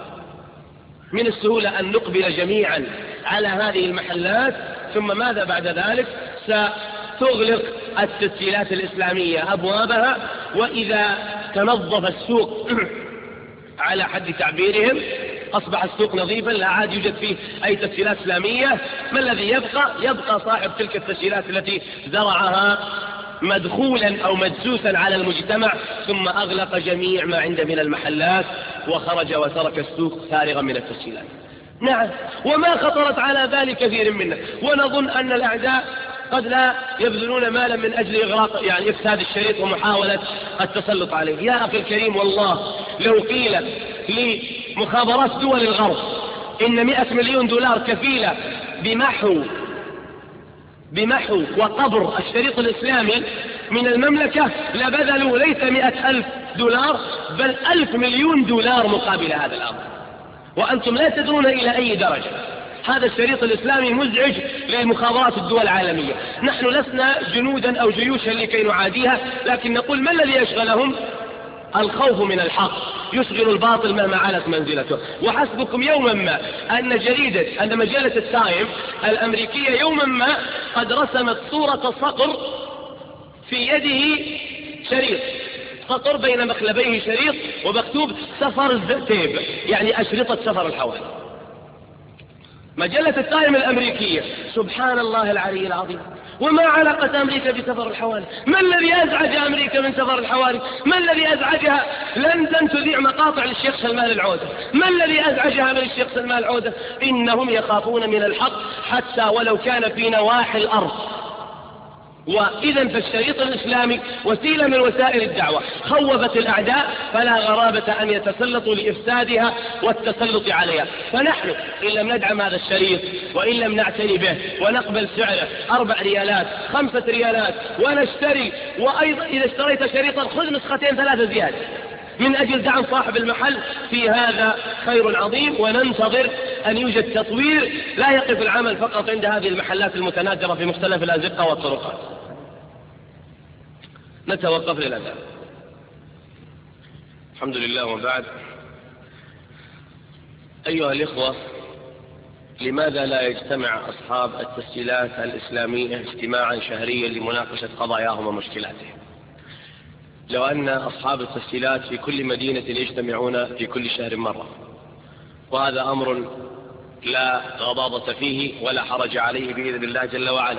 Speaker 1: من السهولة أن نقبل جميعا على هذه المحلات، ثم ماذا بعد ذلك؟ ستغلق التسجيلات الإسلامية أبوابها، وإذا تنظف السوق على حد تعبيرهم، أصبح السوق نظيفا لا عاد يوجد فيه أي تسجيلات إسلامية، ما الذي يبقى صاحب تلك التسجيلات التي زرعها مدخولا أو مدسوسا على المجتمع، ثم أغلق جميع ما عنده من المحلات وخرج وترك السوق فارغا من التسجيلات. نعم، وما خطرت على بال كثير منا، ونظن أن الأعداء قد لا يبذلون مالا من أجل إغراق إفساد الشريط ومحاولة التسلط عليه. يا أخي الكريم، والله لو قيل لمخابرات دول الغرب إن 100 مليون دولار كفيلة بمحو بمحو وقبر الشريط الإسلامي من المملكة لبذلوا ليس 100,000 دولار بل 1,000 مليون دولار مقابل هذا الأمر، وأنتم لا تدرون إلى أي درجة هذا الشريط الإسلامي مزعج للمخابرات الدول العالمية. نحن لسنا جنودا أو جيوشا لكي نعاديها، لكن نقول ما الذي يشغلهم؟ الخوف من الحق يشغل الباطل مهما علت منزلته. وحسبكم يوما ما أن مجلة التايم الأمريكية يوما ما قد رسمت صورة صقر في يده شريط، صقر بين مخلبيه شريط ومكتوب سفر الزئتيب، يعني أشرطة سفر الحوالي. مجلة التايم الأمريكية، سبحان الله العلي العظيم. وما علاقة أمريكا بسفر الحوالي؟ ما الذي أزعج أمريكا من سفر الحوالي؟ ما الذي أزعجها لندن تذيع مقاطع للشيخ سلمان العودة؟ ما الذي أزعجها من الشيخ سلمان العودة؟ إنهم يخافون من الحق حتى ولو كان في نواحي الأرض. وإذا فالشريط الإسلامي وسيلة من وسائل الدعوة خوفت الأعداء، فلا غرابة أن يتسلطوا لإفسادها والتسلط عليها. فنحن إن لم ندعم هذا الشريط وإن لم نعتني به ونقبل سعره 4 ريالات 5 ريالات ونشتري، وأيضا إذا اشتريت شريطا خذ نسختين 3 زيادة من أجل دعم صاحب المحل، في هذا خير عظيم. وننتظر أن يوجد تطوير لا يقف العمل فقط عند هذه المحلات المتناثرة في مختلف الأزقة والطرقات. نتوقف للأذان. الحمد لله. وبعد، أيها الإخوة، لماذا لا يجتمع أصحاب التسجيلات الإسلامية اجتماعا شهريا لمناقشة قضاياهم ومشكلاتهم؟ لو أن أصحاب التسجيلات في كل مدينة يجتمعون في كل شهر مرة، وهذا أمر لا غضاضة فيه ولا حرج عليه بإذن الله جل وعلا،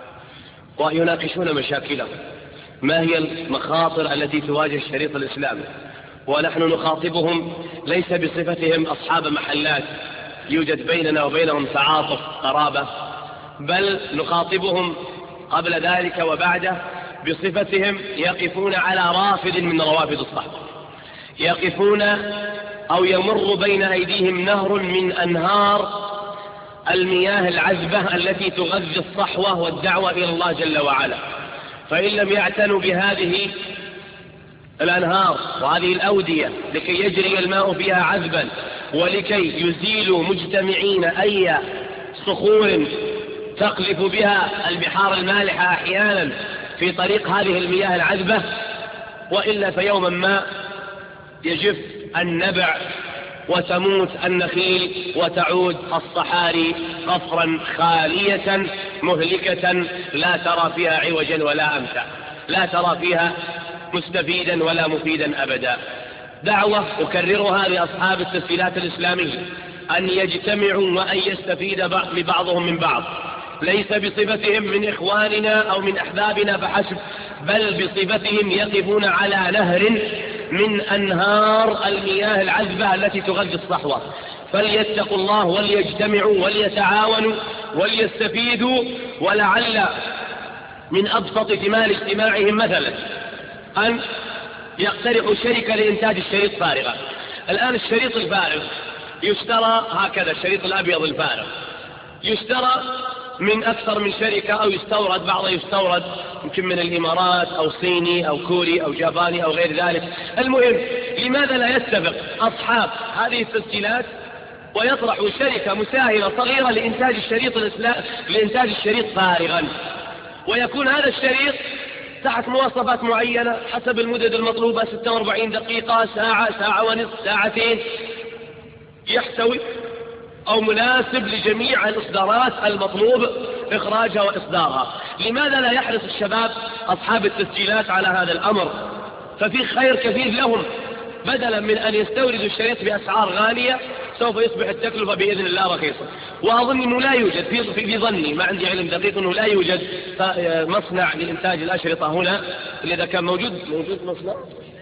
Speaker 1: ويناقشون مشاكلهم، ما هي المخاطر التي تواجه الشريط الإسلامي، ونحن نخاطبهم ليس بصفتهم أصحاب محلات يوجد بيننا وبينهم تعاطف قرابة، بل نخاطبهم قبل ذلك وبعده بصفتهم يقفون على رافد من روافد الصحوة، يقفون أو يمر بين أيديهم نهر من أنهار المياه العذبة التي تغذي الصحوة والدعوة إلى الله جل وعلا. فإن لم يعتنوا بهذه الأنهار وهذه الأودية لكي يجري الماء فيها عذبا، ولكي يزيلوا مجتمعين أي صخور تقذف بها البحار المالحة أحيانا في طريق هذه المياه العذبة، وإلا فيوما ما يجف النبع وتموت النخيل وتعود الصحاري قفرا خالية مهلكة لا ترى فيها عوجا ولا أمتع، لا ترى فيها مستفيدا ولا مفيدا أبدا. دعوة أكررها لأصحاب التسجيلات الإسلامية أن يجتمعوا وأن يستفيد بعضهم من بعض، ليس بصفتهم من إخواننا أو من أحبابنا فحسب، بل بصفتهم يقفون على نهر من أنهار المياه العذبة التي تغذي الصحوة. فليتقوا الله وليجتمعوا وليتعاونوا وليستفيدوا. ولعل من أبسط ثمار اجتماعهم مثلا أن يقترحوا شركة لإنتاج الشريط فارغة. الآن الشريط الفارغ يشترى هكذا، الشريط الأبيض الفارغ يشترى من أكثر من شركة أو يستورد، بعضه يستورد يمكن من الإمارات أو صيني أو كوري أو جاباني أو غير ذلك. المهم، لماذا لا يتفق أصحاب هذه التسجيلات ويطرحوا شركة مساهمة صغيرة لإنتاج الشريط فارغا، ويكون هذا الشريط تحت مواصفات معينة حسب المدد المطلوبة، 46 دقيقة، ساعة، ساعة ونصف، ساعتين، يحتوي أو مناسب لجميع الإصدارات المطلوب إخراجها وإصدارها. لماذا لا يحرص الشباب أصحاب التسجيلات على هذا الأمر؟ ففي خير كثير لهم، بدلا من أن يستوردوا الشريط بأسعار غالية سوف يصبح التكلفة بإذن الله رخيصة. وأظن أنه لا يوجد في ظني، ما عندي علم دقيق، أنه لا يوجد مصنع لإنتاج الأشرطة هنا. إذا كان موجود مصنع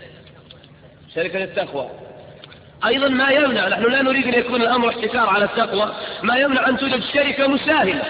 Speaker 1: شركة التقوى أيضا ما يمنع، نحن لا نريد أن يكون الأمر احتكار على التقوى، ما يمنع أن توجد شركة مساهمة،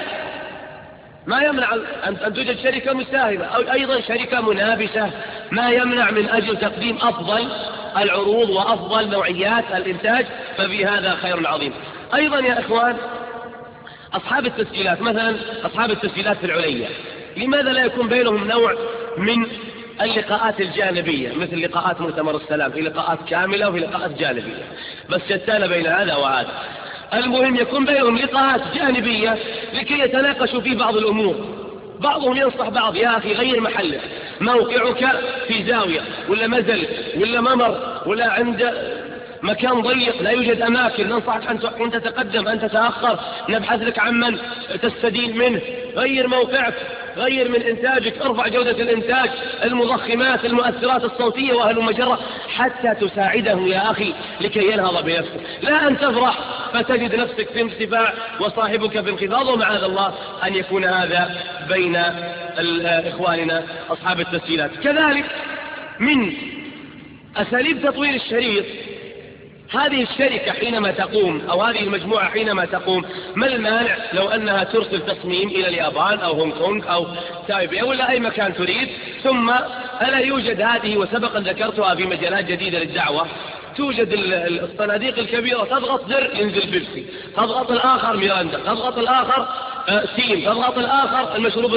Speaker 1: ما يمنع أن توجد شركة مساهمة أو أيضا شركة منافسة، ما يمنع من أجل تقديم أفضل العروض وأفضل نوعيات الإنتاج، ففي هذا خير عظيم. أيضا يا إخوان، أصحاب التسجيلات مثلا، أصحاب التسجيلات في العليا، لماذا لا يكون بينهم نوع من اللقاءات الجانبية، مثل لقاءات مؤتمر السلام، في لقاءات كاملة وفي لقاءات جانبية، بس شتان بين هذا وهذا. المهم يكون بينهم لقاءات جانبية لكي يتناقشوا في بعض الأمور. بعضهم ينصح بعض: يا أخي غير محلك، موقعك في زاوية ولا مزل ولا ممر ولا عند مكان ضيق لا يوجد أماكن، ننصحك أن تتقدم، أن تتأخر، نبحث لك عمن تستدين منه، غير موقعك، غير من إنتاجك، ارفع جودة الإنتاج، المضخمات، المؤثرات الصوتية وأهل مجرة، حتى تساعده يا أخي لكي ينهض بنفسه، لا أن تفرح فتجد نفسك في ارتفاع وصاحبك في انخفاض، ومعاذ الله أن يكون هذا بين إخواننا أصحاب التسجيلات. كذلك من أساليب تطوير الشريط، هذه الشركة حينما تقوم أو هذه المجموعة حينما تقوم، ما المانع لو أنها ترسل تصميم إلى اليابان أو هونغ كونغ أو تايبي ولا أي مكان تريد، ثم ألا يوجد هذه، وسبقا ذكرتها في مجالات جديدة للدعوة، توجد الصناديق الكبيرة، تضغط زر ينزل بيبسي، تضغط الآخر ميراندا، تضغط الآخر سين، تضغط الآخر المشروب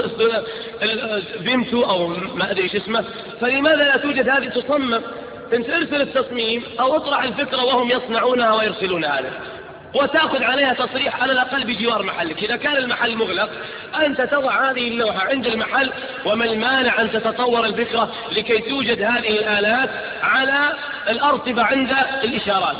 Speaker 1: فيمتو أو ما أدري ايش اسمه. فلماذا لا توجد هذه تصمم؟ انت ارسل التصميم أو اطرح الفكرة وهم يصنعونها ويرسلونها لك، وتأخذ عليها تصريح على الأقل بجوار محلك. إذا كان المحل مغلق أنت تضع هذه اللوحة عند المحل، وما المانع أن تتطور الفكرة لكي توجد هذه الآلات على الأرصفة عند الإشارات،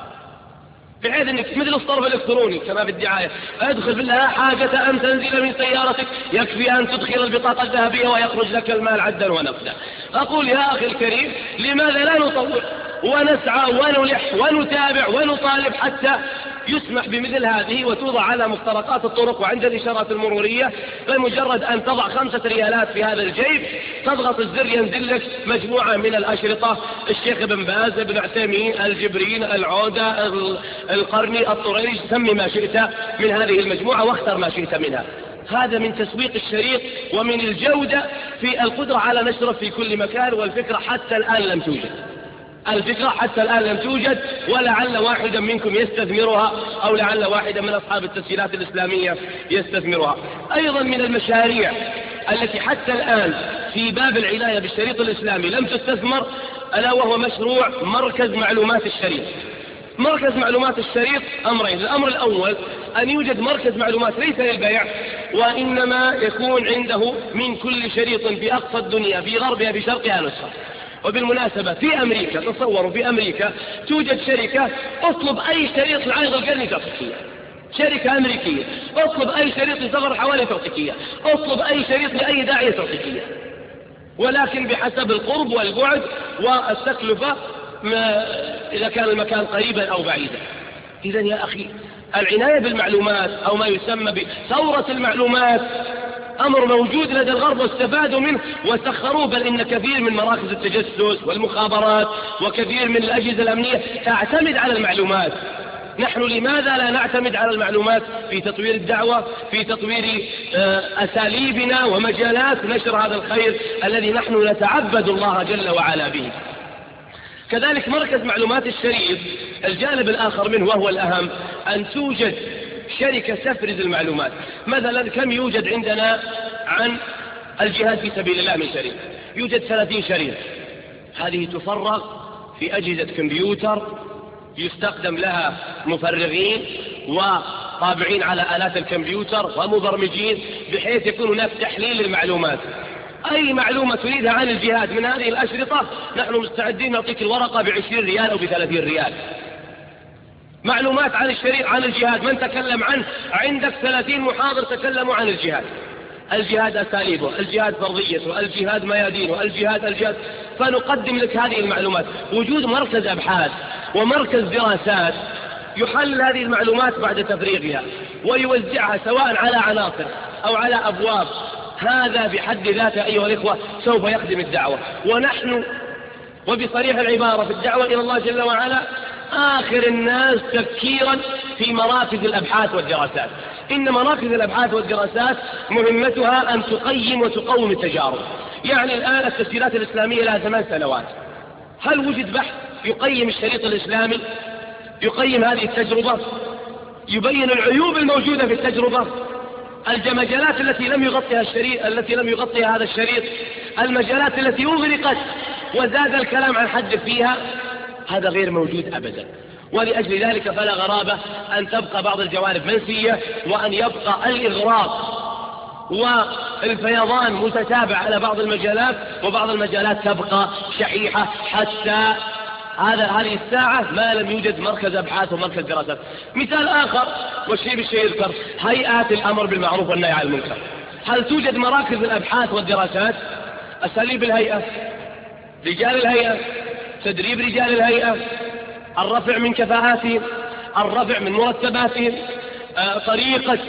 Speaker 1: بحيث أنك مثل الصرف الإلكتروني كما في الدعاية، ادخل في لا حاجة أن تنزل من سيارتك، يكفي أن تدخل البطاقة الذهبية ويخرج لك المال عدا ونفدا. أقول يا أخي الكريم، لماذا لا نطور ونسعى ونلح ونتابع ونطالب حتى يسمح بمثل هذه وتوضع على مفترقات الطرق وعند الإشارات المرورية، بمجرد أن تضع 5 ريالات في هذا الجيب، تضغط الزر ينزل لك مجموعة من الأشرطة، الشيخ ابن باز، ابن عثيمين، الجبرين، العودة، القرني، الطريش، سمي ما شئت من هذه المجموعة واختر ما شئت منها. هذا من تسويق الشريط ومن الجودة في القدرة على نشره في كل مكان. والفكرة حتى الآن لم توجد، الفكرة حتى الآن لم توجد، ولعل واحدا منكم يستثمرها، أو لعل واحدا من أصحاب التسجيلات الإسلامية يستثمرها. أيضا من المشاريع التي حتى الآن في باب العناية بالشريط الإسلامي لم تستثمر، ألا وهو مشروع مركز معلومات الشريط. مركز معلومات الشريط أمرين: الأمر الأول أن يوجد مركز معلومات ليس للبيع، وإنما يكون عنده من كل شريط في أقصى الدنيا، في غربها في شرقها، نسخة. وبالمناسبة في أمريكا، تصوروا في أمريكا توجد شركة اطلب أي شريط لعرض القرن تعطيك، شركة أمريكية اطلب أي شريط لسفر الحوالي تعطيك، اطلب أي شريط لأي داعية تعطيك، ولكن بحسب القرب والبعد والتكلفة، إذا كان المكان قريبا أو بعيدا. إذن يا أخي العناية بالمعلومات أو ما يسمى بثورة المعلومات أمر موجود لدى الغرب واستفادوا منه وسخروه، بل إن كثير من مراكز التجسس والمخابرات وكثير من الأجهزة الأمنية تعتمد على المعلومات. نحن لماذا لا نعتمد على المعلومات في تطوير الدعوة، في تطوير أساليبنا ومجالات نشر هذا الخير الذي نحن نتعبد الله جل وعلا به؟ كذلك مركز معلومات الشريط، الجانب الآخر منه وهو الأهم، أن توجد شركة تفرز المعلومات. مثلا كم يوجد عندنا عن الجهاد في سبيل الله من شريط؟ يوجد 30 شريط، هذه تفرغ في أجهزة كمبيوتر يستخدم لها مفرغين وطابعين على آلات الكمبيوتر ومبرمجين، بحيث يكون هناك تحليل للمعلومات. أي معلومة تريدها عن الجهاد من هذه الأشرطة نحن مستعدين نعطيك الورقة ب20 ريال أو ب30 ريال. معلومات عن الشريط عن الجهاد، من تكلم عنه؟ عندك 30 محاضر تكلموا عن الجهاد، الجهاد أساليبه، الجهاد فرضيته، الجهاد ميادينه، الجهاد، فنقدم لك هذه المعلومات. وجود مركز أبحاث ومركز دراسات يحلل هذه المعلومات بعد تفريغها ويوزعها سواء على عناصر أو على أبواب، هذا بحد ذاته أيها الإخوة سوف يخدم الدعوة. ونحن وبصريح العبارة في الدعوة إلى الله جل وعلا آخر الناس تفكيرا في مراكز الأبحاث والدراسات. إن مراكز الأبحاث والدراسات مهمتها أن تقيم وتقوم التجارب. يعني الآن التسجيلات الإسلامية لها 8 سنوات، هل وجد بحث يقيم الشريط الإسلامي، يقيم هذه التجربة؟ يبين العيوب الموجودة في التجربة، المجالات التي لم يغطيها هذا الشريط، المجالات التي أغرقت وزاد الكلام عن حد فيها، هذا غير موجود أبدا. ولأجل ذلك فلا غرابة أن تبقى بعض الجوانب منسية، وأن يبقى الإغراق والفيضان متتابع على بعض المجالات، وبعض المجالات تبقى شحيحة حتى هذه الساعة ما لم يوجد مركز أبحاث ومركز دراسات. مثال آخر والشيء بالشيء يذكر، هيئات الأمر بالمعروف والنهي عن المنكر. هل توجد مراكز الأبحاث والدراسات؟ أساليب الهيئة، رجال الهيئة، تدريب رجال الهيئة، الرفع من كفاءاتهم، الرفع من مرتباتهم، طريقة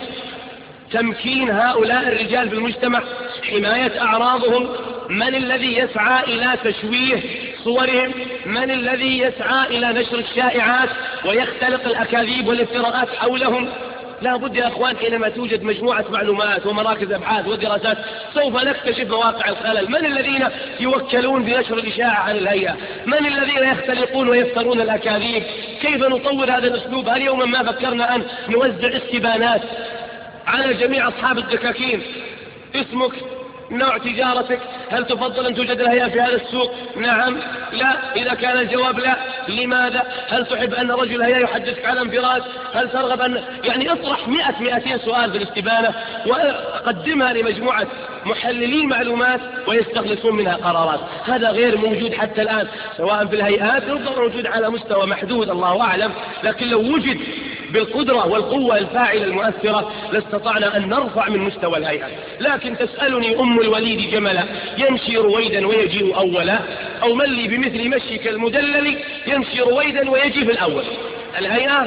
Speaker 1: تمكين هؤلاء الرجال في المجتمع، حماية أعراضهم، من الذي يسعى إلى تشويه صورهم، من الذي يسعى إلى نشر الشائعات ويختلق الأكاذيب والافتراءات حولهم. لا بد يا أخوان حينما توجد مجموعة معلومات ومراكز أبحاث ودراسات سوف نكتشف مواقع الخلل. من الذين يوكلون بنشر الإشاعة عن الهيئة؟ من الذين يختلقون ويفترون الأكاذيب؟ كيف نطور هذا الأسلوب؟ هل يوما ما فكرنا أن نوزع استبانات على جميع أصحاب الدكاكين؟ اسمك، نوع تجارتك، هل تفضل أن توجد الهيئة في هذا السوق؟ نعم، لا. إذا كان الجواب لا، لماذا؟ هل تحب أن رجل الهيئة يحدثك على انفراد؟ هل ترغب أن اطرح 100-200 سؤال في الاستبانة وقدمها لمجموعة محللين معلومات ويستخلصون منها قرارات. هذا غير موجود حتى الآن، سواء في الهيئات ربما موجود على مستوى محدود الله أعلم، لكن لو وجد بالقدرة والقوة الفاعلة المؤثرة لاستطعنا أن نرفع من مستوى الهيئة. لكن تسألني أم الوليد جملا يمشي رويدا ويجيء أولا، أو من لي بمثل مشيك المدلل يمشي رويدا ويجي في الأول. الهيئة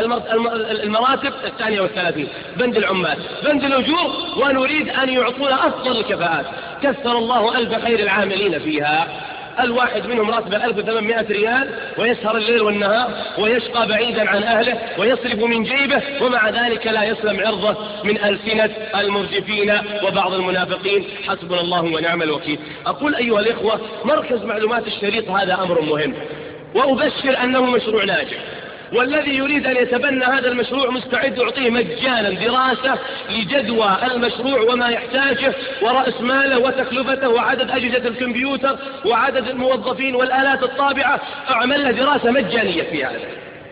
Speaker 1: المراتب 32، بند العمال، بند الأجور، ونريد أن يعطونا أفضل الكفاءات. كثر الله ألف خير العاملين فيها، الواحد منهم راتبه 1800 ريال، ويسهر الليل والنهار ويشقى بعيدا عن أهله ويصرف من جيبه، ومع ذلك لا يسلم عرضه من ألسنة المرجفين وبعض المنافقين. حسبنا الله ونعم الوكيل. أقول أيها الإخوة، مركز معلومات الشريط هذا أمر مهم، وأبشر أنه مشروع ناجح، والذي يريد أن يتبنى هذا المشروع مستعد يعطيه مجانا دراسة لجدوى المشروع وما يحتاجه ورأس ماله وتكلفته وعدد أجهزة الكمبيوتر وعدد الموظفين والآلات الطابعة، أعمل له دراسة مجانية في هذا.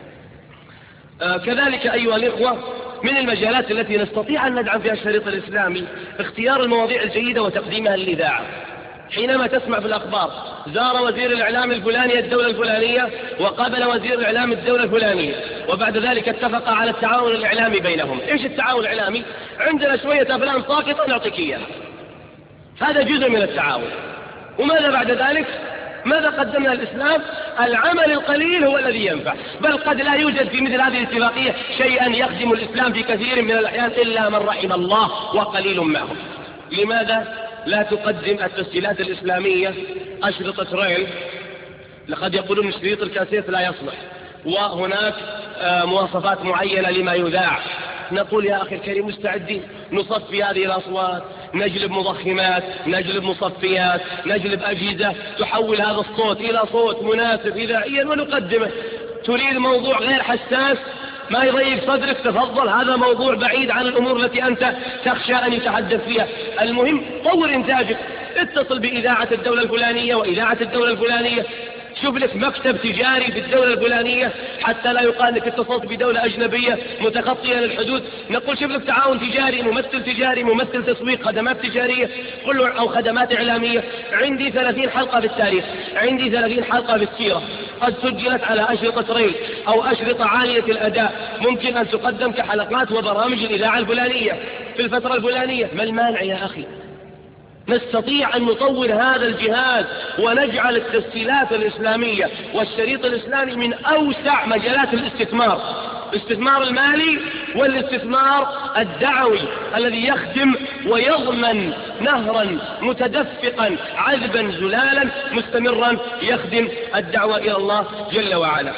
Speaker 1: كذلك أيها الإخوة، من المجالات التي نستطيع أن ندعم فيها الشريط الإسلامي اختيار المواضيع الجيدة وتقديمها للإذاعة. حينما تسمع في الأخبار زار وزير الإعلام الفلاني الدولة الفلانية وقابل وزير الإعلام الدولة الفلانية، وبعد ذلك اتفق على التعاون الإعلامي بينهم. إيش التعاون الإعلامي؟ عندنا شوية أفلام ساقطة نعطيك إياها، هذا جزء من التعاون. وماذا بعد ذلك؟ ماذا قدمنا الإسلام؟ العمل القليل هو الذي ينفع، بل قد لا يوجد في مثل هذه الاتفاقية شيئا يخدم الإسلام في كثير من الأحيان إلا من رحم الله وقليل معهم. لماذا لا تقدم التسجيلات الإسلامية أشرطة ريل؟ لقد يقولون شريط الكاسيت لا يصلح، وهناك مواصفات معينة لما يذاع. نقول يا أخي الكريم مستعدين نصفي هذه الأصوات، نجلب مضخمات، نجلب مصفيات، نجلب أجهزة تحول هذا الصوت إلى صوت مناسب إذاعيا ونقدمه. تريد موضوع غير حساس ما يضيق صدرك، تفضل، هذا موضوع بعيد عن الأمور التي أنت تخشى أن يتحدث فيها. المهم طور إنتاجك، اتصل بإذاعة الدولة الفلانية وإذاعة الدولة الفلانية، شوف لك مكتب تجاري في الدولة الفلانية حتى لا يقال لك اتصلت بدولة أجنبية متخطية للحدود. نقول شوف لك تعاون تجاري، ممثل تجاري، ممثل تسويق، خدمات تجارية أو خدمات إعلامية. عندي 30 حلقة في التاريخ، عندي 30 حلقة في السيرة، قد سجلت على أشرطة ريل أو أشرطة عالية الأداء، ممكن أن تقدم كحلقات وبرامج الإذاعة الفلانية في الفترة الفلانية. ما المانع يا أخي؟ نستطيع أن نطور هذا الجهاز ونجعل التسجيلات الإسلامية والشريط الإسلامي من أوسع مجالات الاستثمار المالي والاستثمار الدعوي الذي يخدم ويضمن نهرا متدفقا عذبا زلالا مستمرا يخدم الدعوة إلى الله جل وعلا.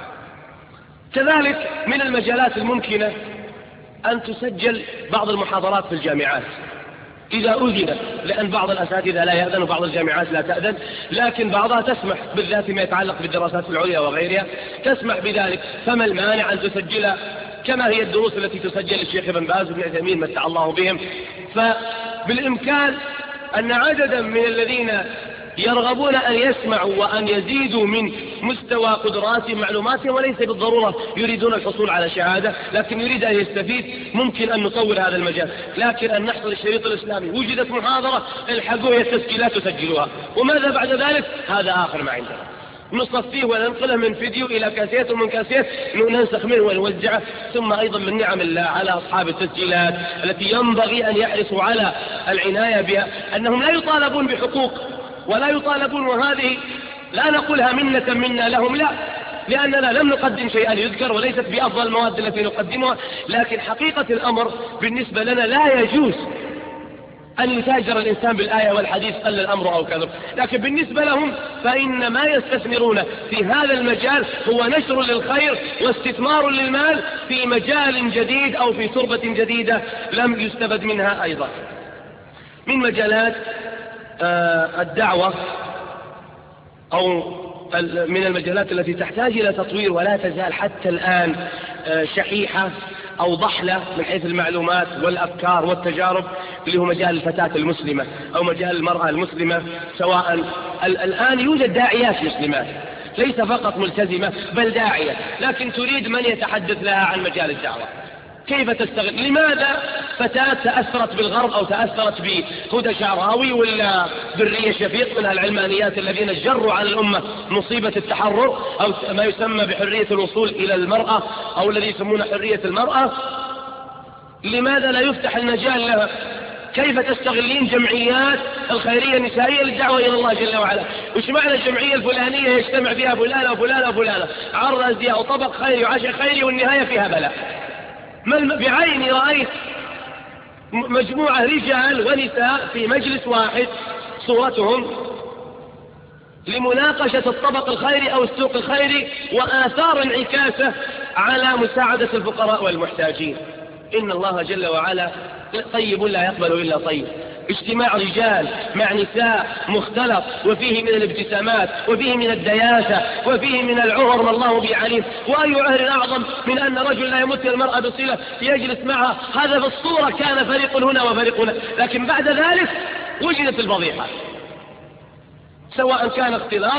Speaker 1: كذلك من المجالات الممكنة أن تسجل بعض المحاضرات في الجامعات إذا أذن، لأن بعض الأساتذة لا يأذن وبعض الجامعات لا تأذن، لكن بعضها تسمح، بالذات ما يتعلق بالدراسات العليا وغيرها تسمح بذلك. فما المانع أن تسجل كما هي الدروس التي تسجل للشيخ ابن باز وابن عثيمين متع الله بهم. فبالإمكان أن عددا من الذين يرغبون أن يسمعوا وأن يزيدوا من مستوى قدراتهم معلوماتهم، وليس بالضرورة يريدون الحصول على شهادة، لكن يريد أن يستفيد، ممكن أن نطور هذا المجال. لكن أن نحصل الشريط الإسلامي، وجدت محاضرة الحقوا هي التسجيلات تسجلوها، وماذا بعد ذلك؟ هذا آخر ما عندنا، نصفيه وننقله من فيديو إلى كاسيت ومن كاسيت ننسخ منه ونوزعه. ثم أيضا من نعم الله على أصحاب التسجيلات التي ينبغي أن يحرصوا على العناية بها، أنهم لا يطالبون بحقوق ولا يطالبون، وهذه لا نقولها منة منا لهم، لا، لأننا لم نقدم شيئا يذكر وليست بأفضل المواد التي نقدمها، لكن حقيقة الأمر بالنسبة لنا لا يجوز أن يتاجر الإنسان بالآية والحديث قل الأمر أو كذب، لكن بالنسبة لهم فإن ما يستثمرون في هذا المجال هو نشر للخير واستثمار للمال في مجال جديد أو في تربة جديدة لم يستفد منها أيضا. من مجالات الدعوة أو من المجالات التي تحتاج إلى تطوير ولا تزال حتى الآن شحيحة أو ضحلة من حيث المعلومات والأفكار والتجارب، اللي هو مجال الفتاة المسلمة أو مجال المرأة المسلمة. سواء الآن يوجد داعيات مسلمات ليس فقط ملتزمة بل داعية، لكن تريد من يتحدث لها عن مجال الدعوة، كيف تستغل. لماذا فتاة تأثرت بالغرب أو تأثرت بهدى شعراوي ولا برية شفيق من العلمانيات الذين جروا على الأمة مصيبة التحرر أو ما يسمى بحرية الوصول إلى المرأة أو الذي يسمونه حرية المرأة، لماذا لا يفتح المجال لها؟ كيف تستغلين جمعيات الخيرية النسائية للدعوة إلى الله جل وعلا؟ وش معنى الجمعية الفلانية يجتمع فيها فلانة وفلانة وفلانة، عرض أزياء وطبق خيري وعشاء خيري والنهاية فيها بلاء؟ بعيني رأيت مجموعة رجال ونساء في مجلس واحد صورتهم لمناقشة الطبق الخيري أو السوق الخيري وآثار انعكاسه على مساعدة الفقراء والمحتاجين. إن الله جل وعلا طيب لا يقبل إلا طيب. اجتماع رجال مع نساء مختلط، وفيه من الابتسامات وفيه من الدياسة وفيه من العهر ما الله به عليم. وأي عهر أعظم من أن رجل لا يمت المرأة بصلة يجلس معها؟ هذا في الصورة كان فريق هنا وفريق هنا، لكن بعد ذلك وجدت الفضيحة، سواء كان اختلاط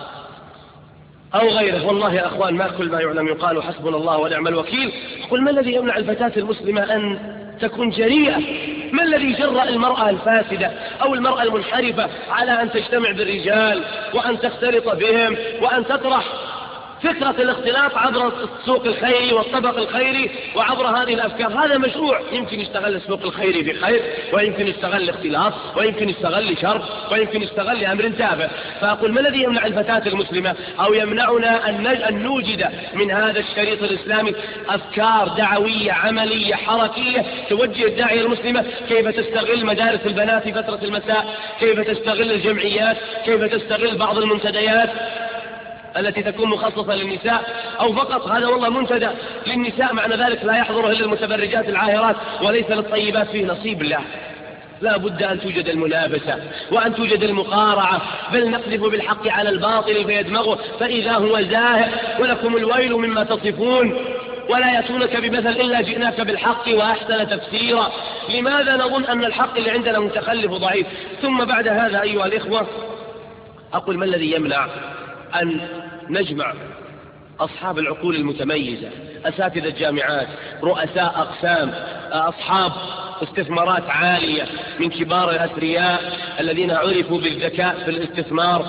Speaker 1: أو غيره. والله يا أخوان ما كل ما يعلم يقال حسبنا الله ونعم الوكيل. قل ما الذي يمنع الفتاة المسلمة أن تكون جريئة؟ ما الذي جرأ المرأة الفاسدة أو المرأة المنحرفة على أن تجتمع بالرجال وأن تختلط بهم وأن تطرح فكرة الاختلاط عبر السوق الخيري والطبق الخيري وعبر هذه الأفكار؟ هذا مشروع، يمكن يستغل السوق الخيري بخير، ويمكن يستغل الاختلاط، ويمكن يستغل لشر، ويمكن يستغل لأمر تافه. فأقول ما الذي يمنع الفتاة المسلمة أو يمنعنا أن نوجد من هذا الشريط الإسلامي أفكار دعوية عملية حركية توجه الداعية المسلمة؟ كيف تستغل مدارس البنات في فترة المساء، كيف تستغل الجمعيات، كيف تستغل بعض المنتديات التي تكون مخصصة للنساء، أو فقط هذا والله منتدى للنساء معنى ذلك لا يحضره إلا المتبرجات العاهرات وليس للطيبات فيه نصيب الله. لا بد أن توجد المنافسة وأن توجد المقارعة، بل نقذف بالحق على الباطل فيدمغه فإذا هو زاهق، ولكم الويل مما تصفون ولا يأتونك بمثل إلا جئناك بالحق وأحسن تفسيرا. لماذا نظن أن الحق اللي عندنا متخلف وضعيف؟ ثم بعد هذا أيها الإخوة أقول ما الذي يمنع أن نجمع أصحاب العقول المتميزة، أساتذة الجامعات، رؤساء أقسام، أصحاب استثمارات عالية من كبار الأثرياء الذين عرفوا بالذكاء في الاستثمار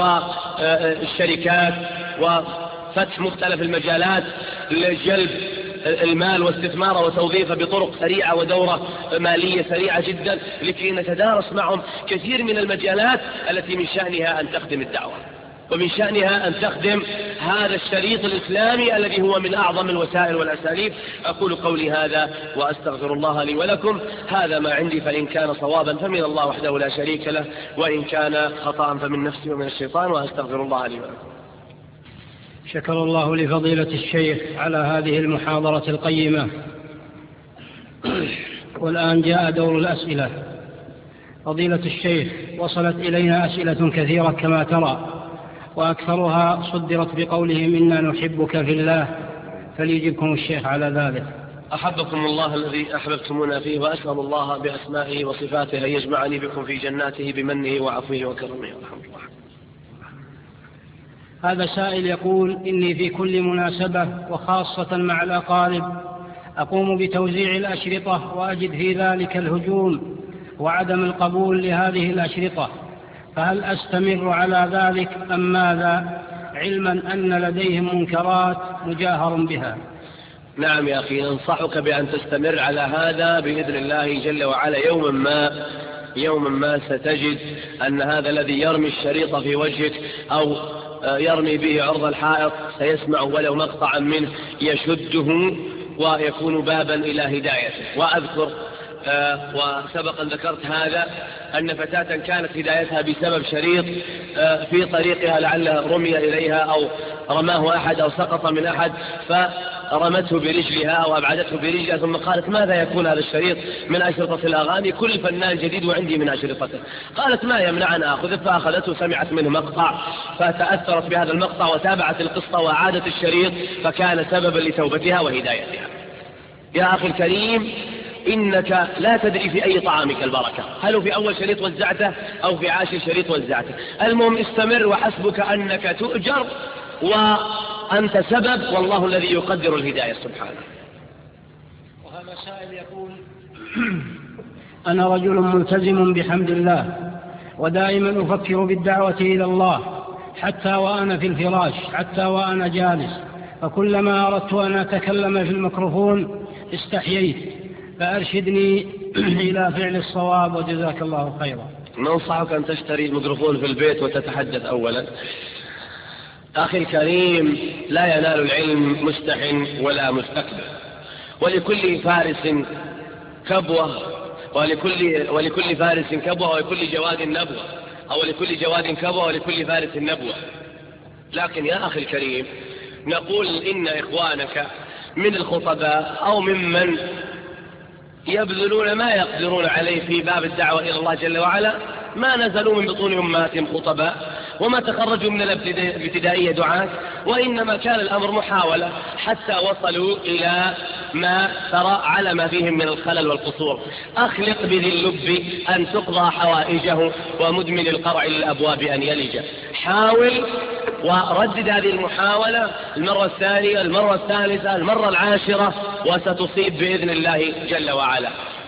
Speaker 1: والشركات وفتح مختلف المجالات لجلب المال واستثماره وتوظيفه بطرق سريعة ودورة مالية سريعة جدا، لكي نتدارس معهم كثير من المجالات التي من شأنها أن تخدم الدعوة ومن شأنها أن تخدم هذا الشريط الإسلامي الذي هو من أعظم الوسائل والأساليب. أقول قولي هذا وأستغفر الله لي ولكم. هذا ما عندي، فإن كان صوابا فمن الله وحده لا شريك له، وإن كان خطأ فمن نفسي ومن الشيطان، وأستغفر الله لي ولكم.
Speaker 2: شكر الله لفضيلة الشيخ على هذه المحاضرة القيمة. والآن جاء دور الأسئلة. فضيلة الشيخ، وصلت إلينا أسئلة كثيرة كما ترى، وأكثرها صدرت بقولهم إنا نحبك في الله، فليجبكم الشيخ على ذلك.
Speaker 1: أحبكم الله الذي أحببتمونا فيه، وأسأل الله بأسمائه وصفاته أن يجمعني بكم في جناته بمنه وعفوه وكرمه ورحمه الله.
Speaker 2: هذا سائل يقول: إني في كل مناسبة وخاصة مع الأقارب أقوم بتوزيع الأشرطة، وأجد في ذلك الهجوم وعدم القبول لهذه الأشرطة، فهل أستمر على ذلك أم ماذا، علما أن لديهم منكرات مجاهر بها؟
Speaker 1: نعم يا أخي، ننصحك بأن تستمر على هذا بإذن الله جل وعلا. يوما ما ستجد أن هذا الذي يرمي الشريط في وجهك أو يرمي به عرض الحائط سيسمع ولو مقطعا منه يشده ويكون بابا إلى هدايته. وأذكر وسبقا ذكرت هذا أن فتاة كانت هدايتها بسبب شريط في طريقها لعله رمي إليها أو رماه أحد أو سقط من أحد فرمته برجلها أو أبعدته برجلها، ثم قالت: ماذا يكون هذا الشريط من أشرطة الأغاني؟ كل فنان جديد وعندي من أشرطته. قالت: ما يمنع أن أخذه، فأخذته، سمعت منه مقطع فتأثرت بهذا المقطع وتابعت القصة وعادت الشريط، فكان سببا لتوبتها وهدايتها. يا أخي الكريم، إنك لا تدري في أي طعامك البركة، هل في أول شريط وزعته أو في عاشر شريط وزعته. المهم استمر، وحسبك أنك تؤجر وأنت سبب، والله الذي يقدر الهداية سبحانه.
Speaker 2: وهذا سائل يقول: أنا رجل ملتزم بحمد الله، ودائما أفكر بالدعوة إلى الله حتى وأنا في الفراش، حتى وأنا جالس، فكلما أردت أن أتكلم في الميكروفون استحييت، فأرشدني إلى فعل الصواب، وجزاك الله خيرا.
Speaker 1: ننصحك أن تشتري الميكروفون في البيت وتتحدث أولا. أخي الكريم، لا ينال العلم مستح ولا مستكبر، ولكل فارس كبوة ولكل فارس كبوة ولكل جواد نبوة، أو لكل جواد كبوة ولكل فارس نبوة. لكن يا أخي الكريم، نقول إن إخوانك من الخطباء أو ممن يبذلون ما يقدرون عليه في باب الدعوة إلى الله جل وعلا ما نزلوا من بطون أمهاتهم خطباء، وما تخرجوا من الابتدائية دعاة، وإنما كان الأمر محاولة حتى وصلوا إلى ما ترى على ما فيهم من الخلل والقصور. أخلق بذي اللب أن تقضى حوائجه، ومدمن القرع للأبواب أن يلج. حاول وردد هذه المحاولة المرة الثانية، المرة الثالثة، المرة العاشرة، وستصيب بإذن الله جل وعلا.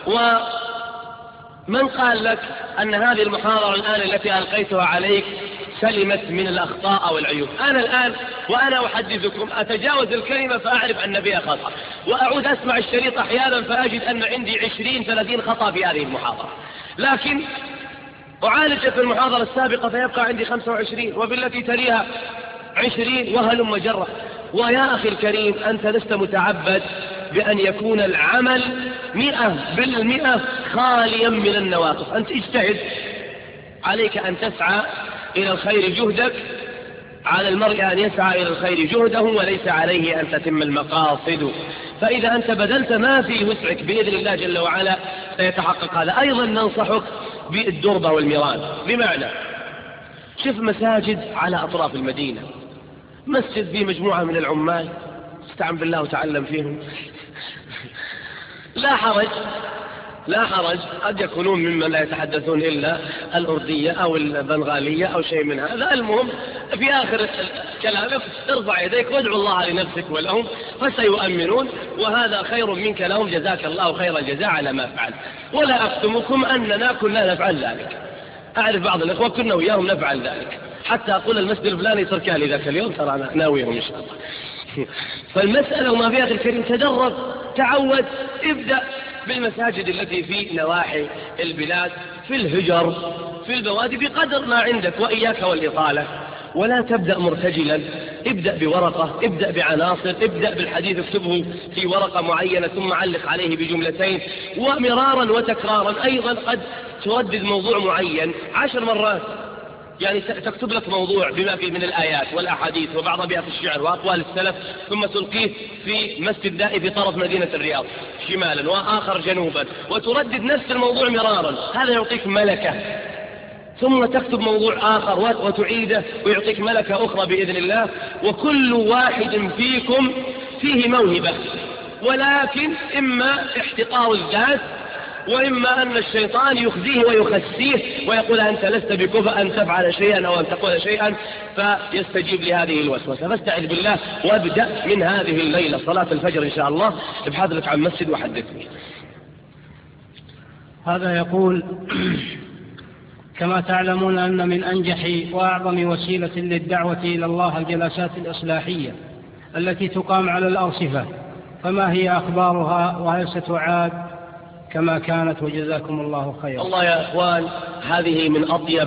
Speaker 1: ومن قال لك أن هذه المحاضرة الآن التي ألقيتها عليك سلمت من الأخطاء والعيوب؟ أنا الآن وأنا أحدثكم أتجاوز الكلمة فأعرف أن بها خطأ، وأعود أسمع الشريط أحيانا فأجد أن عندي 20-30 خطأ في هذه المحاضرة، لكن أعالج في المحاضرة السابقة فيبقى عندي 25، وبالتي تليها 20، وهلم جرة. ويا أخي الكريم، أنت لست متعبد بأن يكون العمل 100% خاليا من النواقص. أنت اجتهد، عليك أن تسعى إلى الخير جهدك، على المرء أن يسعى إلى الخير جهده، وليس عليه أن تتم المقاصد. فإذا أنت بذلت ما في وسعك بإذن الله جل وعلا سيتحقق هذا. أيضا ننصحك بالدربة والميران، بمعنى شوف مساجد على أطراف المدينة، مسجد فيه مجموعة من العمال، استعن بالله وتعلم فيهم. لا حرج، قد يكونون ممن لا يتحدثون إلا الأردية أو البنغالية أو شيء من هذا. المهم في آخر كلامك ارفع يديك وادعو الله لنفسك ولهم فسيؤمنون، وهذا خير منك لهم، جزاك الله خير الجزاء على ما فعل. ولا أكتمكم أننا كنا نفعل ذلك، أعرف بعض الإخوة كنا وياهم نفعل ذلك، حتى أقول المسجد الفلاني تركها لي ذاك اليوم، ترى أنا ناويهم إن شاء الله. فالمسألة وما فيها الكريم، تدرب، تعود، ابدأ بالمساجد التي في نواحي البلاد، في الهجر، في البوادي، بقدر ما عندك، وإياك والإطالة. ولا تبدأ مرتجلا، ابدأ بورقة، ابدأ بعناصر، ابدأ بالحديث اكتبه في ورقة معينة ثم علق عليه بجملتين، ومرارا وتكرارا. أيضا قد تردد موضوع معين 10 مرات، يعني تكتب لك موضوع بما فيه من الآيات والأحاديث وبعض أبيات الشعر وأقوال السلف، ثم تلقيه في مسجد دائي في طرف مدينة الرياض شمالا وآخر جنوبا، وتردد نفس الموضوع مرارا. هذا يعطيك ملكة. ثم تكتب موضوع آخر وتعيده ويعطيك ملكة أخرى بإذن الله. وكل واحد فيكم فيه موهبة، ولكن إما احتقار الذات، وإما أن الشيطان يخزيه ويخسيه ويقول أنت لست بكفء أن تفعل شيئا أو أن تقول شيئا، فيستجيب لهذه الوسوسة. فاستعذ بالله وابدأ من هذه الليلة صلاة الفجر إن شاء الله، ابحث لك عن مسجد وحدثني.
Speaker 2: هذا يقول: كما تعلمون أن من أنجح وأعظم وسيلة للدعوة إلى الله الجلسات الإصلاحية التي تقام على الأرصفة، فما هي أخبارها وهل ستعاد كما كانت؟ وجزاكم الله خيرا.
Speaker 1: الله يا إخوان، هذه من أطيب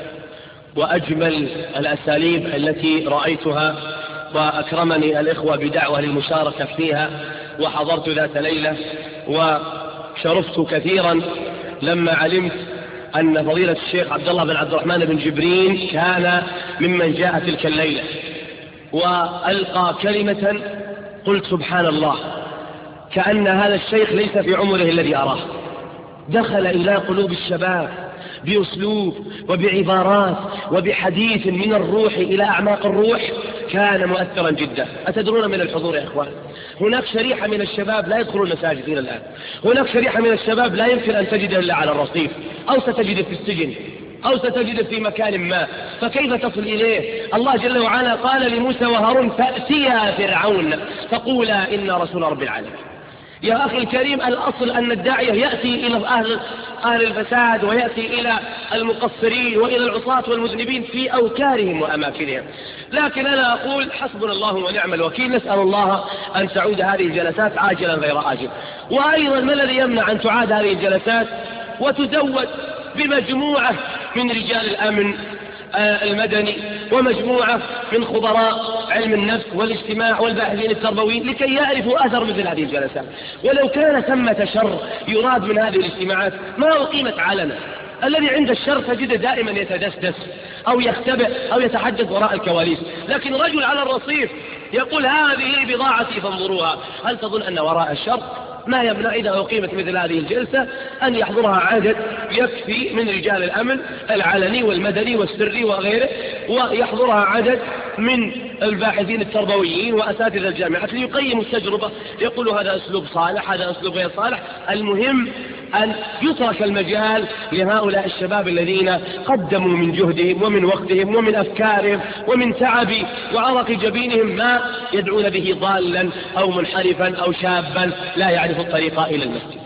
Speaker 1: وأجمل الأساليب التي رأيتها، وأكرمني الإخوة بدعوة للمشاركة فيها، وحضرت ذات ليلة وشرفت كثيرا لما علمت أن فضيلة الشيخ عبد الله بن عبد الرحمن بن جبرين كان ممن جاء تلك الليلة وألقى كلمة قلت سبحان الله، كأن هذا الشيخ ليس في عمره الذي أراه، دخل إلى قلوب الشباب بأسلوب وبعبارات وبحديث من الروح إلى أعماق الروح، كان مؤثرا جدا. أتدرون من الحضور يا إخوان، هناك شريحة من الشباب لا يدخلون المساجد إلى الآن، هناك شريحة من الشباب لا يمكن أن تجده إلا على الرصيف، أو ستجده في السجن، أو ستجده في مكان ما، فكيف تصل إليه؟ الله جل وعلا قال لموسى وهارون: فأتيا فرعون فقولا إنا رسول رب العالمين. يا أخي الكريم، الأصل أن الداعية يأتي إلى أهل الفساد، ويأتي إلى المقصرين وإلى العصاة والمذنبين في أوكارهم وأماكنهم. لكن أنا أقول حسبنا الله ونعم الوكيل، نسأل الله أن تعود هذه الجلسات عاجلا غير آجل. وأيضا ما الذي يمنع أن تعاد هذه الجلسات وتزود بمجموعة من رجال الأمن المدني ومجموعة من خبراء علم النفس والاجتماع والباحثين التربويين لكي يعرفوا أثر مثل هذه الجلسات؟ ولو كان ثمة شر يراد من هذه الاجتماعات ما أقيمت علنا. الذي عند الشر تجد دائما يتدسدس أو يختبئ أو يتحدث وراء الكواليس، لكن رجل على الرصيف يقول هذه بضاعتي فانظروها. هل تظن أن وراء الشر؟ ما يمنع إذا أقيمت مثل هذه الجلسة أن يحضرها عدد يكفي من رجال الأمن العلني والمدني والسري وغيره، ويحضرها عدد من الباحثين التربويين وأساتذة الجامعات ليقيموا التجربة، يقولوا هذا أسلوب صالح، هذا أسلوب غير صالح. المهم أن يترك المجال لهؤلاء الشباب الذين قدموا من جهدهم ومن وقتهم ومن أفكارهم ومن تعب وعرق جبينهم ما يدعون به ضالا أو منحرفا أو شابا لا يعرف الطريق إلى المسجد.